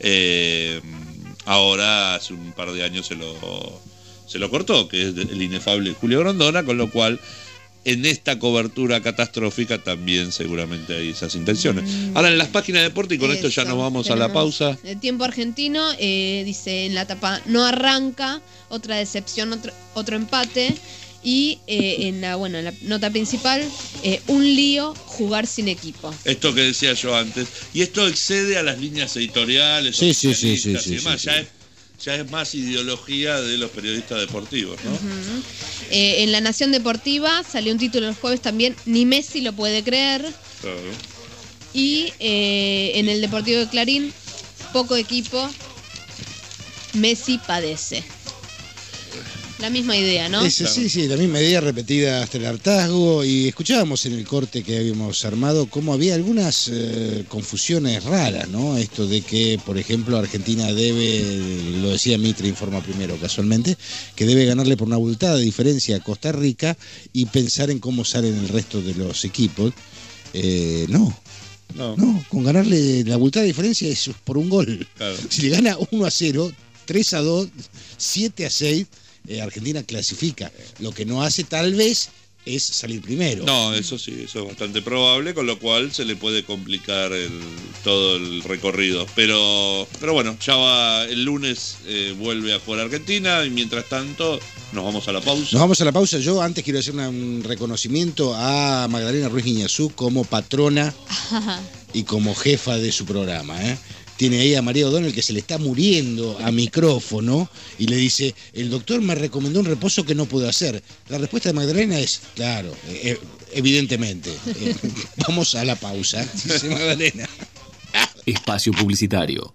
Ahora, hace un par de años se lo cortó, que es el inefable Julio Grondona, con lo cual en esta cobertura catastrófica también seguramente hay esas intenciones. Ahora en las páginas de deporte, y con esto ya nos vamos a la pausa. El Tiempo Argentino dice en la tapa: no arranca, otra decepción, otro empate. Y en la nota principal, un lío jugar sin equipo. Esto que decía yo antes. Y esto excede a las líneas editoriales. Sí. Y demás. Ya es más ideología de los periodistas deportivos, ¿no? En La Nación Deportiva salió un título el jueves también: ni Messi lo puede creer. Claro. Y en el Deportivo de Clarín, poco equipo, Messi padece. La misma idea, ¿no? Sí, la misma idea repetida hasta el hartazgo. Y escuchábamos en el corte que habíamos armado cómo había algunas confusiones raras, ¿no? Esto de que, por ejemplo, Argentina debe, lo decía Mitre, informa primero casualmente, que debe ganarle por una abultada diferencia a Costa Rica y pensar en cómo salen el resto de los equipos. No, con ganarle la abultada diferencia es por un gol. Claro. Si le gana 1-0, 3-2, 7-6... Argentina clasifica. Lo que no hace tal vez es salir primero. No, eso sí, eso es bastante probable, con lo cual se le puede complicar todo el recorrido. Pero bueno, ya el lunes vuelve a jugar Argentina y mientras tanto nos vamos a la pausa. Nos vamos a la pausa. Yo antes quiero hacer un reconocimiento a Magdalena Ruiz Guiñazú como patrona y como jefa de su programa, Tiene ahí a María O'Donnell que se le está muriendo a micrófono y le dice: el doctor me recomendó un reposo que no puedo hacer. La respuesta de Magdalena es: claro, evidentemente. Vamos a la pausa, dice Magdalena. Espacio publicitario.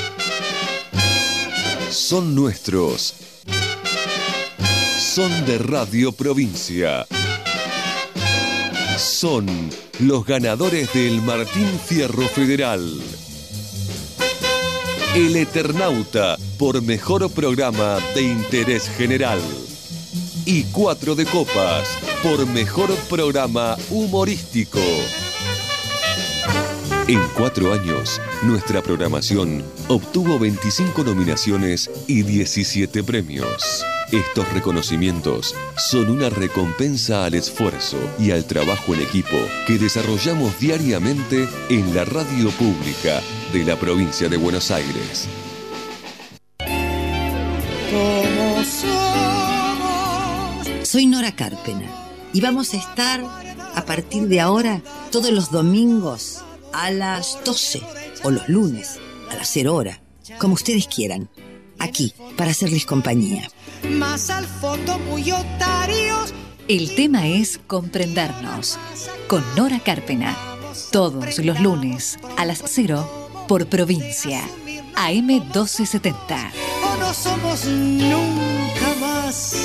Son nuestros. Son de Radio Provincia. Son los ganadores del Martín Fierro Federal. El Eternauta por mejor programa de interés general. Y 4 de Copas por mejor programa humorístico. En 4 años, nuestra programación obtuvo 25 nominaciones y 17 premios. Estos reconocimientos son una recompensa al esfuerzo y al trabajo en equipo que desarrollamos diariamente en la radio pública de la provincia de Buenos Aires. Soy Nora Carpena y vamos a estar a partir de ahora todos los domingos a las 12 o los lunes a las 0 horas, como ustedes quieran, aquí para hacerles compañía. Más al fondo muy otarios. El tema es comprendernos con Nora Carpena, todos los lunes a las 0 por Provincia, AM 1270. O no somos nunca más.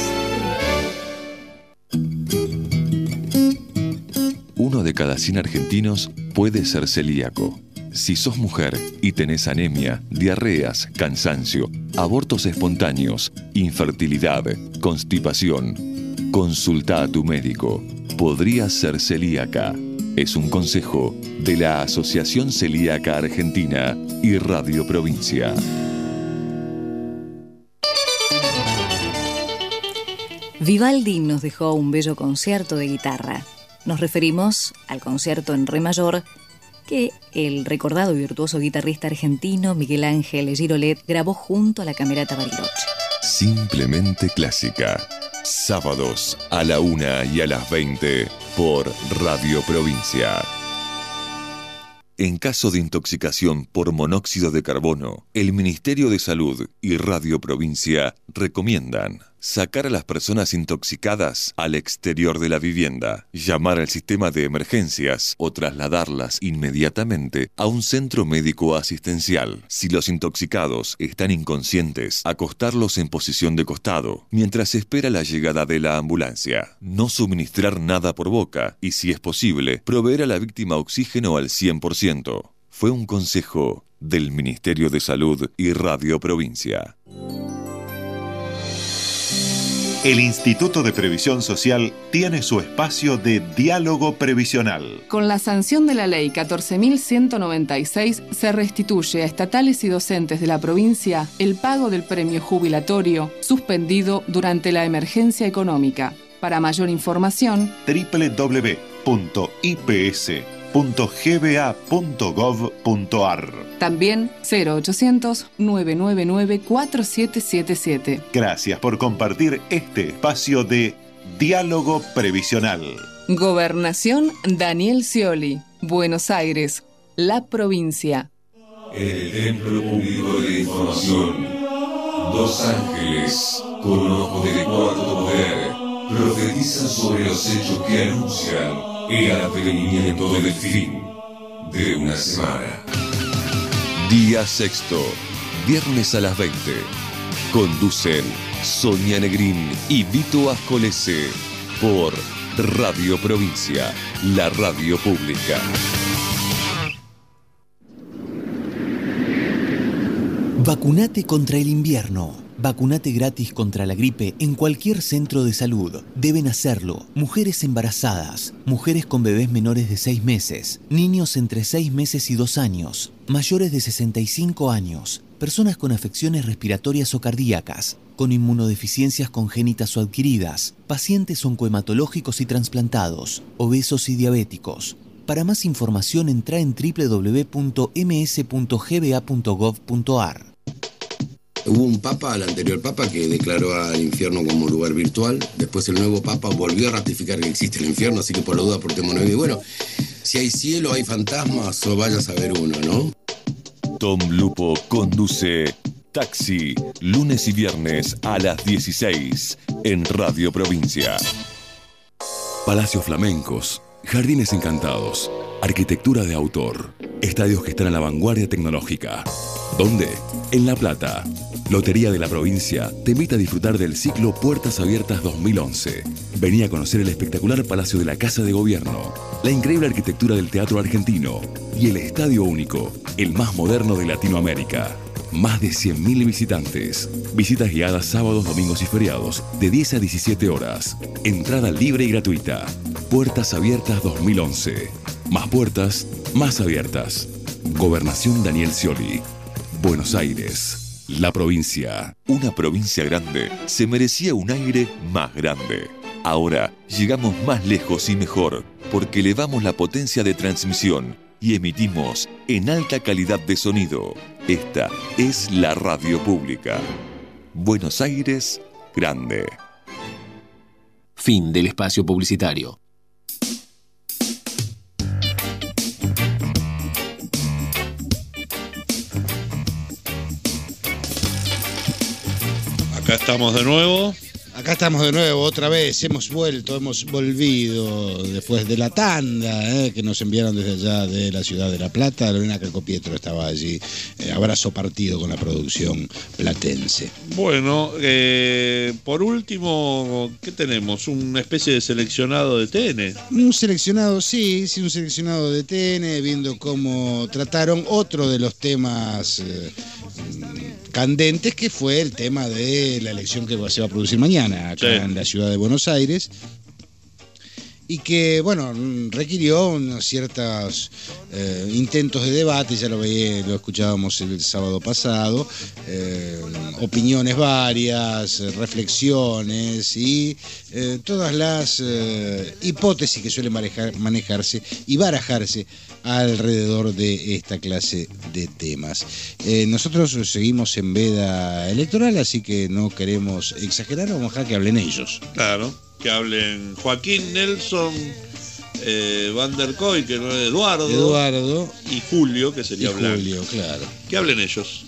Uno de cada 100 argentinos puede ser celíaco. Si sos mujer y tenés anemia, diarreas, cansancio, abortos espontáneos, infertilidad, constipación Consulta a tu médico. Podría ser celíaca. Es un consejo de la Asociación Celíaca Argentina y Radio Provincia. Vivaldi nos dejó un bello concierto de guitarra. Nos referimos al concierto en re mayor que el recordado y virtuoso guitarrista argentino Miguel Ángel Girolet grabó junto a la Camerata Bariloche. Simplemente clásica. Sábados a la 1 y a las 20 por Radio Provincia. En caso de intoxicación por monóxido de carbono, el Ministerio de Salud y Radio Provincia recomiendan sacar a las personas intoxicadas al exterior de la vivienda, llamar al sistema de emergencias o trasladarlas inmediatamente a un centro médico asistencial. Si los intoxicados están inconscientes, acostarlos en posición de costado mientras se espera la llegada de la ambulancia. No suministrar nada por boca y, si es posible, proveer a la víctima oxígeno al 100%. Fue un consejo del Ministerio de Salud y Radio Provincia. El Instituto de Previsión Social tiene su espacio de diálogo previsional. Con la sanción de la Ley 14.196 se restituye a estatales y docentes de la provincia el pago del premio jubilatorio suspendido durante la emergencia económica. Para mayor información, www.ips.gba.gov.ar. También 0800-999-4777. Gracias por compartir este espacio de diálogo previsional. Gobernación Daniel Scioli, Buenos Aires, la provincia. En el Templo Público de Información, dos ángeles con ojos de cuarto poder profetizan sobre los hechos que anuncian el advenimiento del fin de una semana. Día sexto, viernes a las 20. Conducen Sonia Negrín y Vito Ascolese por Radio Provincia, la radio pública. Vacunate contra el invierno. Vacunate gratis contra la gripe en cualquier centro de salud. Deben hacerlo mujeres embarazadas, mujeres con bebés menores de 6 meses, niños entre 6 meses y 2 años, mayores de 65 años, personas con afecciones respiratorias o cardíacas, con inmunodeficiencias congénitas o adquiridas, pacientes oncohematológicos y trasplantados, obesos y diabéticos. Para más información entra en www.ms.gba.gov.ar. Hubo un papa, el anterior papa, que declaró al infierno como lugar virtual. Después el nuevo papa volvió a ratificar que existe el infierno, así que por la duda portémonos bien. Bueno, si hay cielo, hay fantasmas, o vaya a saber uno, ¿no? Tom Lupo conduce Taxi, lunes y viernes a las 16 en Radio Provincia. Palacios flamencos, jardines encantados, arquitectura de autor, estadios que están a la vanguardia tecnológica. ¿Dónde? En La Plata. Lotería de la Provincia te invita a disfrutar del ciclo Puertas Abiertas 2011. Vení a conocer el espectacular Palacio de la Casa de Gobierno, la increíble arquitectura del Teatro Argentino y el estadio único, el más moderno de Latinoamérica. Más de 100.000 visitantes. Visitas guiadas sábados, domingos y feriados de 10 a 17 horas. Entrada libre y gratuita. Puertas Abiertas 2011. Más puertas, más abiertas. Gobernación Daniel Scioli. Buenos Aires, la provincia. Una provincia grande se merecía un aire más grande. Ahora llegamos más lejos y mejor porque elevamos la potencia de transmisión y emitimos en alta calidad de sonido. Esta es la radio pública. Buenos Aires, grande. Fin del espacio publicitario. Acá estamos de nuevo. Acá estamos de nuevo, otra vez, hemos volvido después de la tanda que nos enviaron desde allá de la ciudad de La Plata. Lorena Calcopietro estaba allí, abrazo partido con la producción platense. Bueno, por último, ¿qué tenemos? ¿Una especie de seleccionado de TN? Un seleccionado, sí, un seleccionado de TN, viendo cómo trataron otro de los temas candentes, que fue el tema de la elección que se va a producir mañana acá en la ciudad de Buenos Aires, y que, bueno, requirió unos ciertos intentos de debate. Ya lo escuchábamos el sábado pasado, opiniones varias, reflexiones y todas las hipótesis que suelen manejarse y barajarse alrededor de esta clase de temas. Nosotros seguimos en veda electoral, así que no queremos exagerar, vamos a dejar que hablen ellos. Claro, que hablen Joaquín, Nelson, Van der Koy, que no es Eduardo, y Julio, que sería Blanco. Julio, claro. Que hablen ellos.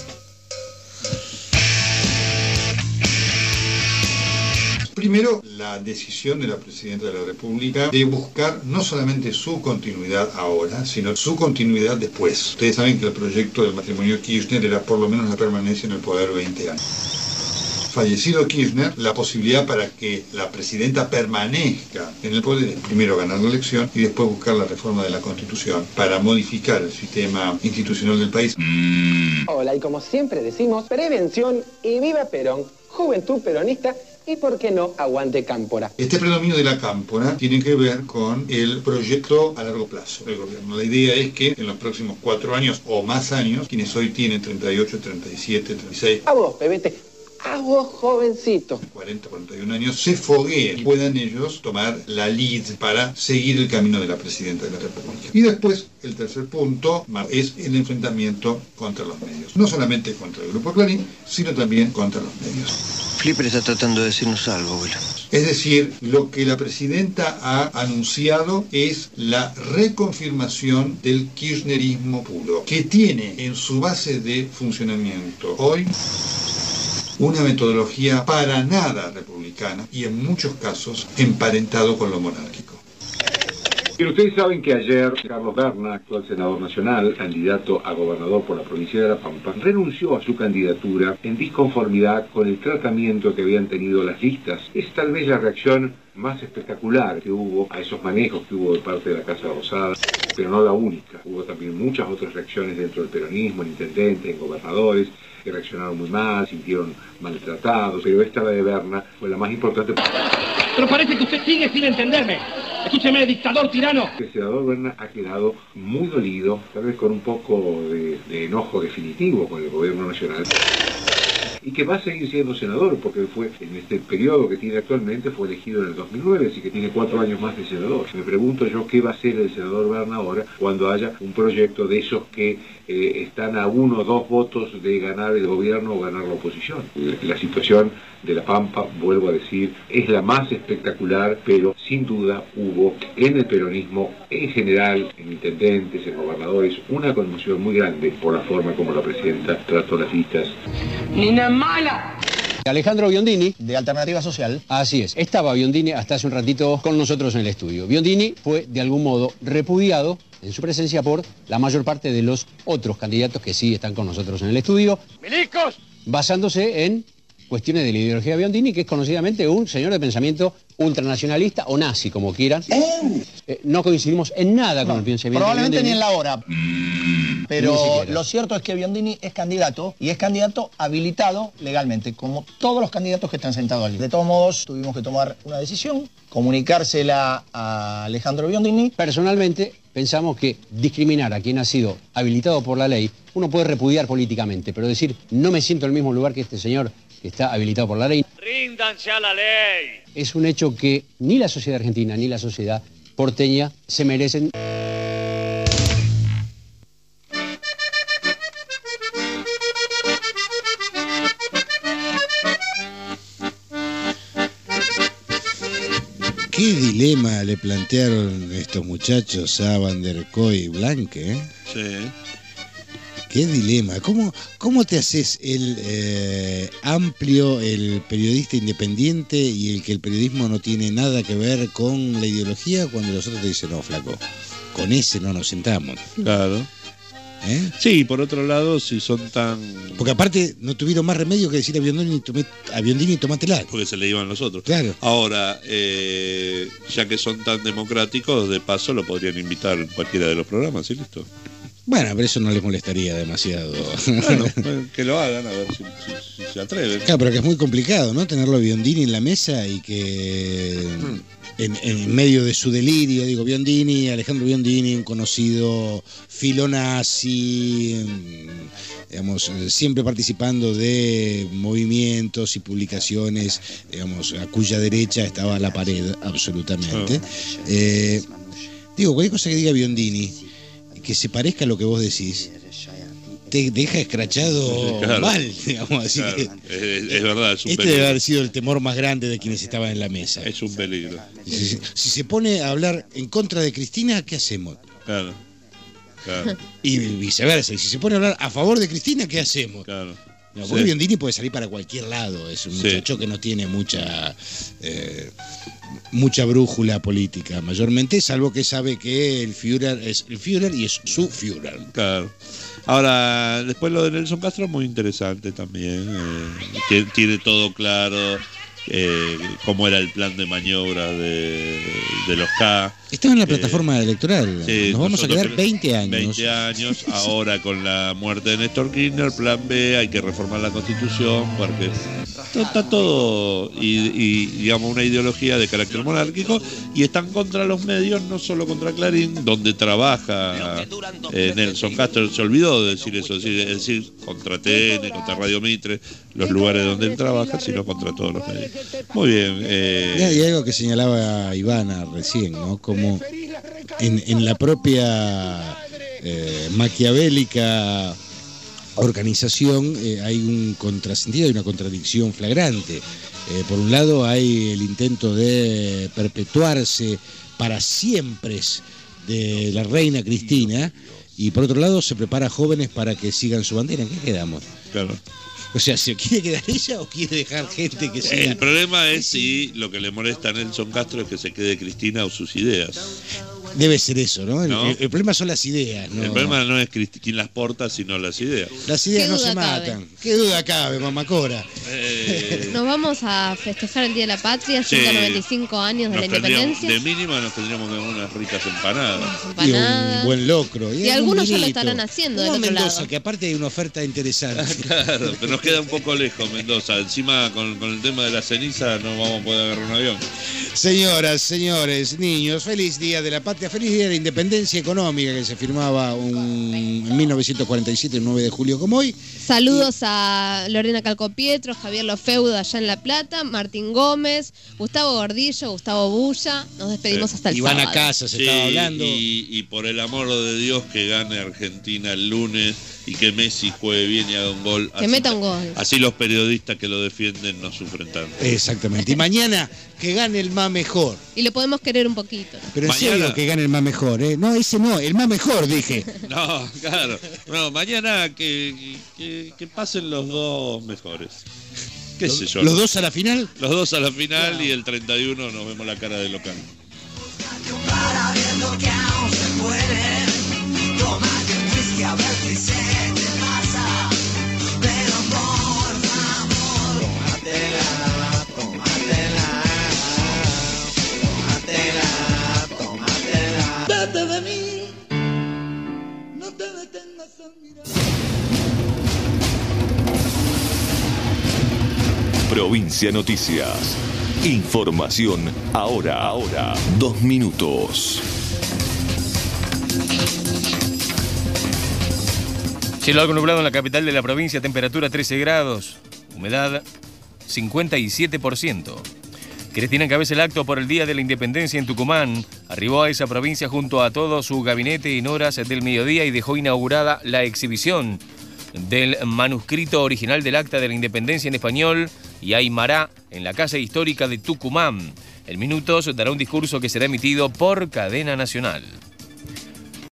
Primero, la decisión de la Presidenta de la República de buscar no solamente su continuidad ahora, sino su continuidad después. Ustedes saben que el proyecto del matrimonio Kirchner era por lo menos la permanencia en el poder 20 años. Fallecido Kirchner, la posibilidad para que la Presidenta permanezca en el poder es primero ganar la elección y después buscar la reforma de la Constitución para modificar el sistema institucional del país. Hola, y como siempre decimos, prevención y viva Perón, juventud peronista y, ¿por qué no, aguante Cámpora? Este predominio de la Cámpora tiene que ver con el proyecto a largo plazo del gobierno. La idea es que en los próximos 4 años o más años, quienes hoy tienen 38, 37, 36... A vos, bebete. A vos, jovencito. 40, 41 años, se fogueen y puedan ellos tomar la lead para seguir el camino de la Presidenta de la República. Y después, el tercer punto es el enfrentamiento contra los medios. No solamente contra el Grupo Clarín, sino también contra los medios. Flipper está tratando de decirnos algo, abuelo. Es decir, lo que la Presidenta ha anunciado es la reconfirmación del kirchnerismo puro, que tiene en su base de funcionamiento hoy una metodología para nada republicana y en muchos casos emparentado con lo monárquico. Pero ustedes saben que ayer Carlos Berna, actual senador nacional, candidato a gobernador por la provincia de La Pampa, renunció a su candidatura en disconformidad con el tratamiento que habían tenido las listas. Es tal vez la reacción más espectacular que hubo a esos manejos que hubo de parte de la Casa Rosada, pero no la única. Hubo también muchas otras reacciones dentro del peronismo, en intendentes, en gobernadores, que reaccionaron muy mal, sintieron maltratados, pero esta de Berna fue la más importante. Pero parece que usted sigue sin entenderme. Escúcheme, dictador tirano. El senador Berna ha quedado muy dolido, tal vez con un poco de enojo definitivo con el gobierno nacional. Y que va a seguir siendo senador, porque fue en este periodo que tiene actualmente, fue elegido en el 2009, así que tiene 4 años más de senador. Me pregunto yo qué va a hacer el senador Berna ahora cuando haya un proyecto de esos que están a 1 o 2 votos de ganar el gobierno o ganar la oposición. La situación de La Pampa, vuelvo a decir, es la más espectacular, pero sin duda hubo en el peronismo en general, en intendentes, en gobernadores, una conmoción muy grande por la forma como la Presidenta trató las listas. ¡Nina mala! Alejandro Biondini, de Alternativa Social. Así es, estaba Biondini hasta hace un ratito con nosotros en el estudio. Biondini fue de algún modo repudiado en su presencia por la mayor parte de los otros candidatos que sí están con nosotros en el estudio. ¡Milicos! Basándose en cuestiones de la ideología de Biondini, que es conocidamente un señor de pensamiento ultranacionalista o nazi, como quieran. No coincidimos en nada con el pensamiento probablemente de Biondini. ni en la hora. Pero lo cierto es que Biondini es candidato y es candidato habilitado legalmente, como todos los candidatos que están sentados allí. De todos modos, tuvimos que tomar una decisión, comunicársela a Alejandro Biondini. Personalmente, pensamos que discriminar a quien ha sido habilitado por la ley, uno puede repudiar políticamente, pero decir, no me siento en el mismo lugar que este señor que está habilitado por la ley. ¡Ríndanse a la ley! Es un hecho que ni la sociedad argentina ni la sociedad porteña se merecen. ¿Qué dilema le plantearon estos muchachos a Van der Koy y Blanque? Sí. ¿Qué dilema? ¿Cómo te haces el amplio, el periodista independiente y el que el periodismo no tiene nada que ver con la ideología cuando los otros te dicen, no, flaco, con ese no nos sentamos? Claro. Sí, por otro lado, si son tan... Porque aparte no tuvieron más remedio que decir a Biondini tomátela. Porque se le iban los otros. Claro. Ahora, ya que son tan democráticos, de paso lo podrían invitar en cualquiera de los programas y listo. Bueno, pero eso no les molestaría demasiado. Bueno, que lo hagan, a ver si se atreven. Claro, pero que es muy complicado, ¿no? Tenerlo a Biondini en la mesa y que en medio de su delirio, digo, Alejandro Biondini, un conocido filonazi, digamos, siempre participando de movimientos y publicaciones, digamos, a cuya derecha estaba la pared, absolutamente. Digo, cualquier cosa que diga Biondini, que se parezca a lo que vos decís, te deja escrachado mal, digamos, así claro, que es verdad, es un este peligro. debe haber sido el temor más grande de quienes estaban en la mesa. Es un peligro. Si se pone a hablar en contra de Cristina, ¿qué hacemos? Claro. Y viceversa, y si se pone a hablar a favor de Cristina, ¿qué hacemos? Claro. No, porque Biondini puede salir para cualquier lado, es un muchacho que no tiene mucha brújula política, mayormente, salvo que sabe que el Führer es el Führer y es su Führer. Claro. Ahora, después lo de Nelson Castro es muy interesante también. Tiene todo claro, cómo era el plan de maniobra de los K. Estaba en la plataforma electoral. Sí, nos vamos a quedar 20 años. 20 años, ahora con la muerte de Néstor Kirchner, plan B, hay que reformar la Constitución, porque está todo, y digamos, una ideología de carácter monárquico, y están contra los medios, no solo contra Clarín, donde trabaja Nelson Castro. Se olvidó de decir eso, es decir, contra TN, contra Radio Mitre, los lugares donde él trabaja, sino contra todos los medios. Muy bien. Y algo que señalaba Ivana recién, ¿no? Como en la propia maquiavélica organización hay un contrasentido, hay una contradicción flagrante. Por un lado hay el intento de perpetuarse para siempre de la reina Cristina, y por otro lado se prepara a jóvenes para que sigan su bandera. ¿En qué quedamos? Claro. O sea, ¿se quiere quedar ella o quiere dejar gente que siga? El problema es si lo que le molesta a Nelson Castro es que se quede Cristina o sus ideas. Debe ser eso, ¿no? ¿No? El problema son las ideas, ¿no? El problema no es quién las porta, sino las ideas. Las ideas no se matan. ¿Qué duda cabe, mamacora? Nos vamos a festejar el Día de la Patria, 195 años de la independencia. De mínima nos tendríamos que comer unas ricas empanadas. Y un buen locro. Y algunos ya lo estarán haciendo del otro Mendoza, lado. Que aparte hay una oferta interesante. Claro, pero nos queda un poco lejos Mendoza. Encima con el tema de la ceniza no vamos a poder agarrar un avión. Señoras, señores, niños, feliz Día de la Patria, feliz Día de la Independencia Económica, que se firmaba en 1947, el 9 de julio como hoy. Saludos a Lorena Calcopietro, Javier Lofeudo allá en La Plata, Martín Gómez, Gustavo Gordillo, Gustavo Bulla. Nos despedimos hasta el sábado. Ivana Casas estaba hablando. Y por el amor de Dios que gane Argentina el lunes y que Messi juegue bien y haga un gol. Que meta un gol. Así los periodistas que lo defienden no sufren tanto. Exactamente. Y mañana que gane el más mejor. Y lo podemos querer un poquito. Pero en serio, que gane el más mejor, ¿eh? No, ese no, el más mejor, dije. No, claro. No, mañana que pasen los dos mejores. ¿Qué sé yo? ¿Los dos a la final? Los dos a la final, claro. Y el 31 nos vemos la cara de local. A ver si se te pasa, pero por favor, tómatela. Vete de mí, no te detengas a mirar. Provincia Noticias. Información ahora. 2 minutos. Cielo algo nublado en la capital de la provincia, temperatura 13 grados, humedad 57%. Cristina encabeza el acto por el Día de la Independencia en Tucumán. Arribó a esa provincia junto a todo su gabinete en horas del mediodía y dejó inaugurada la exhibición del manuscrito original del Acta de la Independencia en español y aymara en la Casa Histórica de Tucumán. En minutos dará un discurso que será emitido por cadena nacional.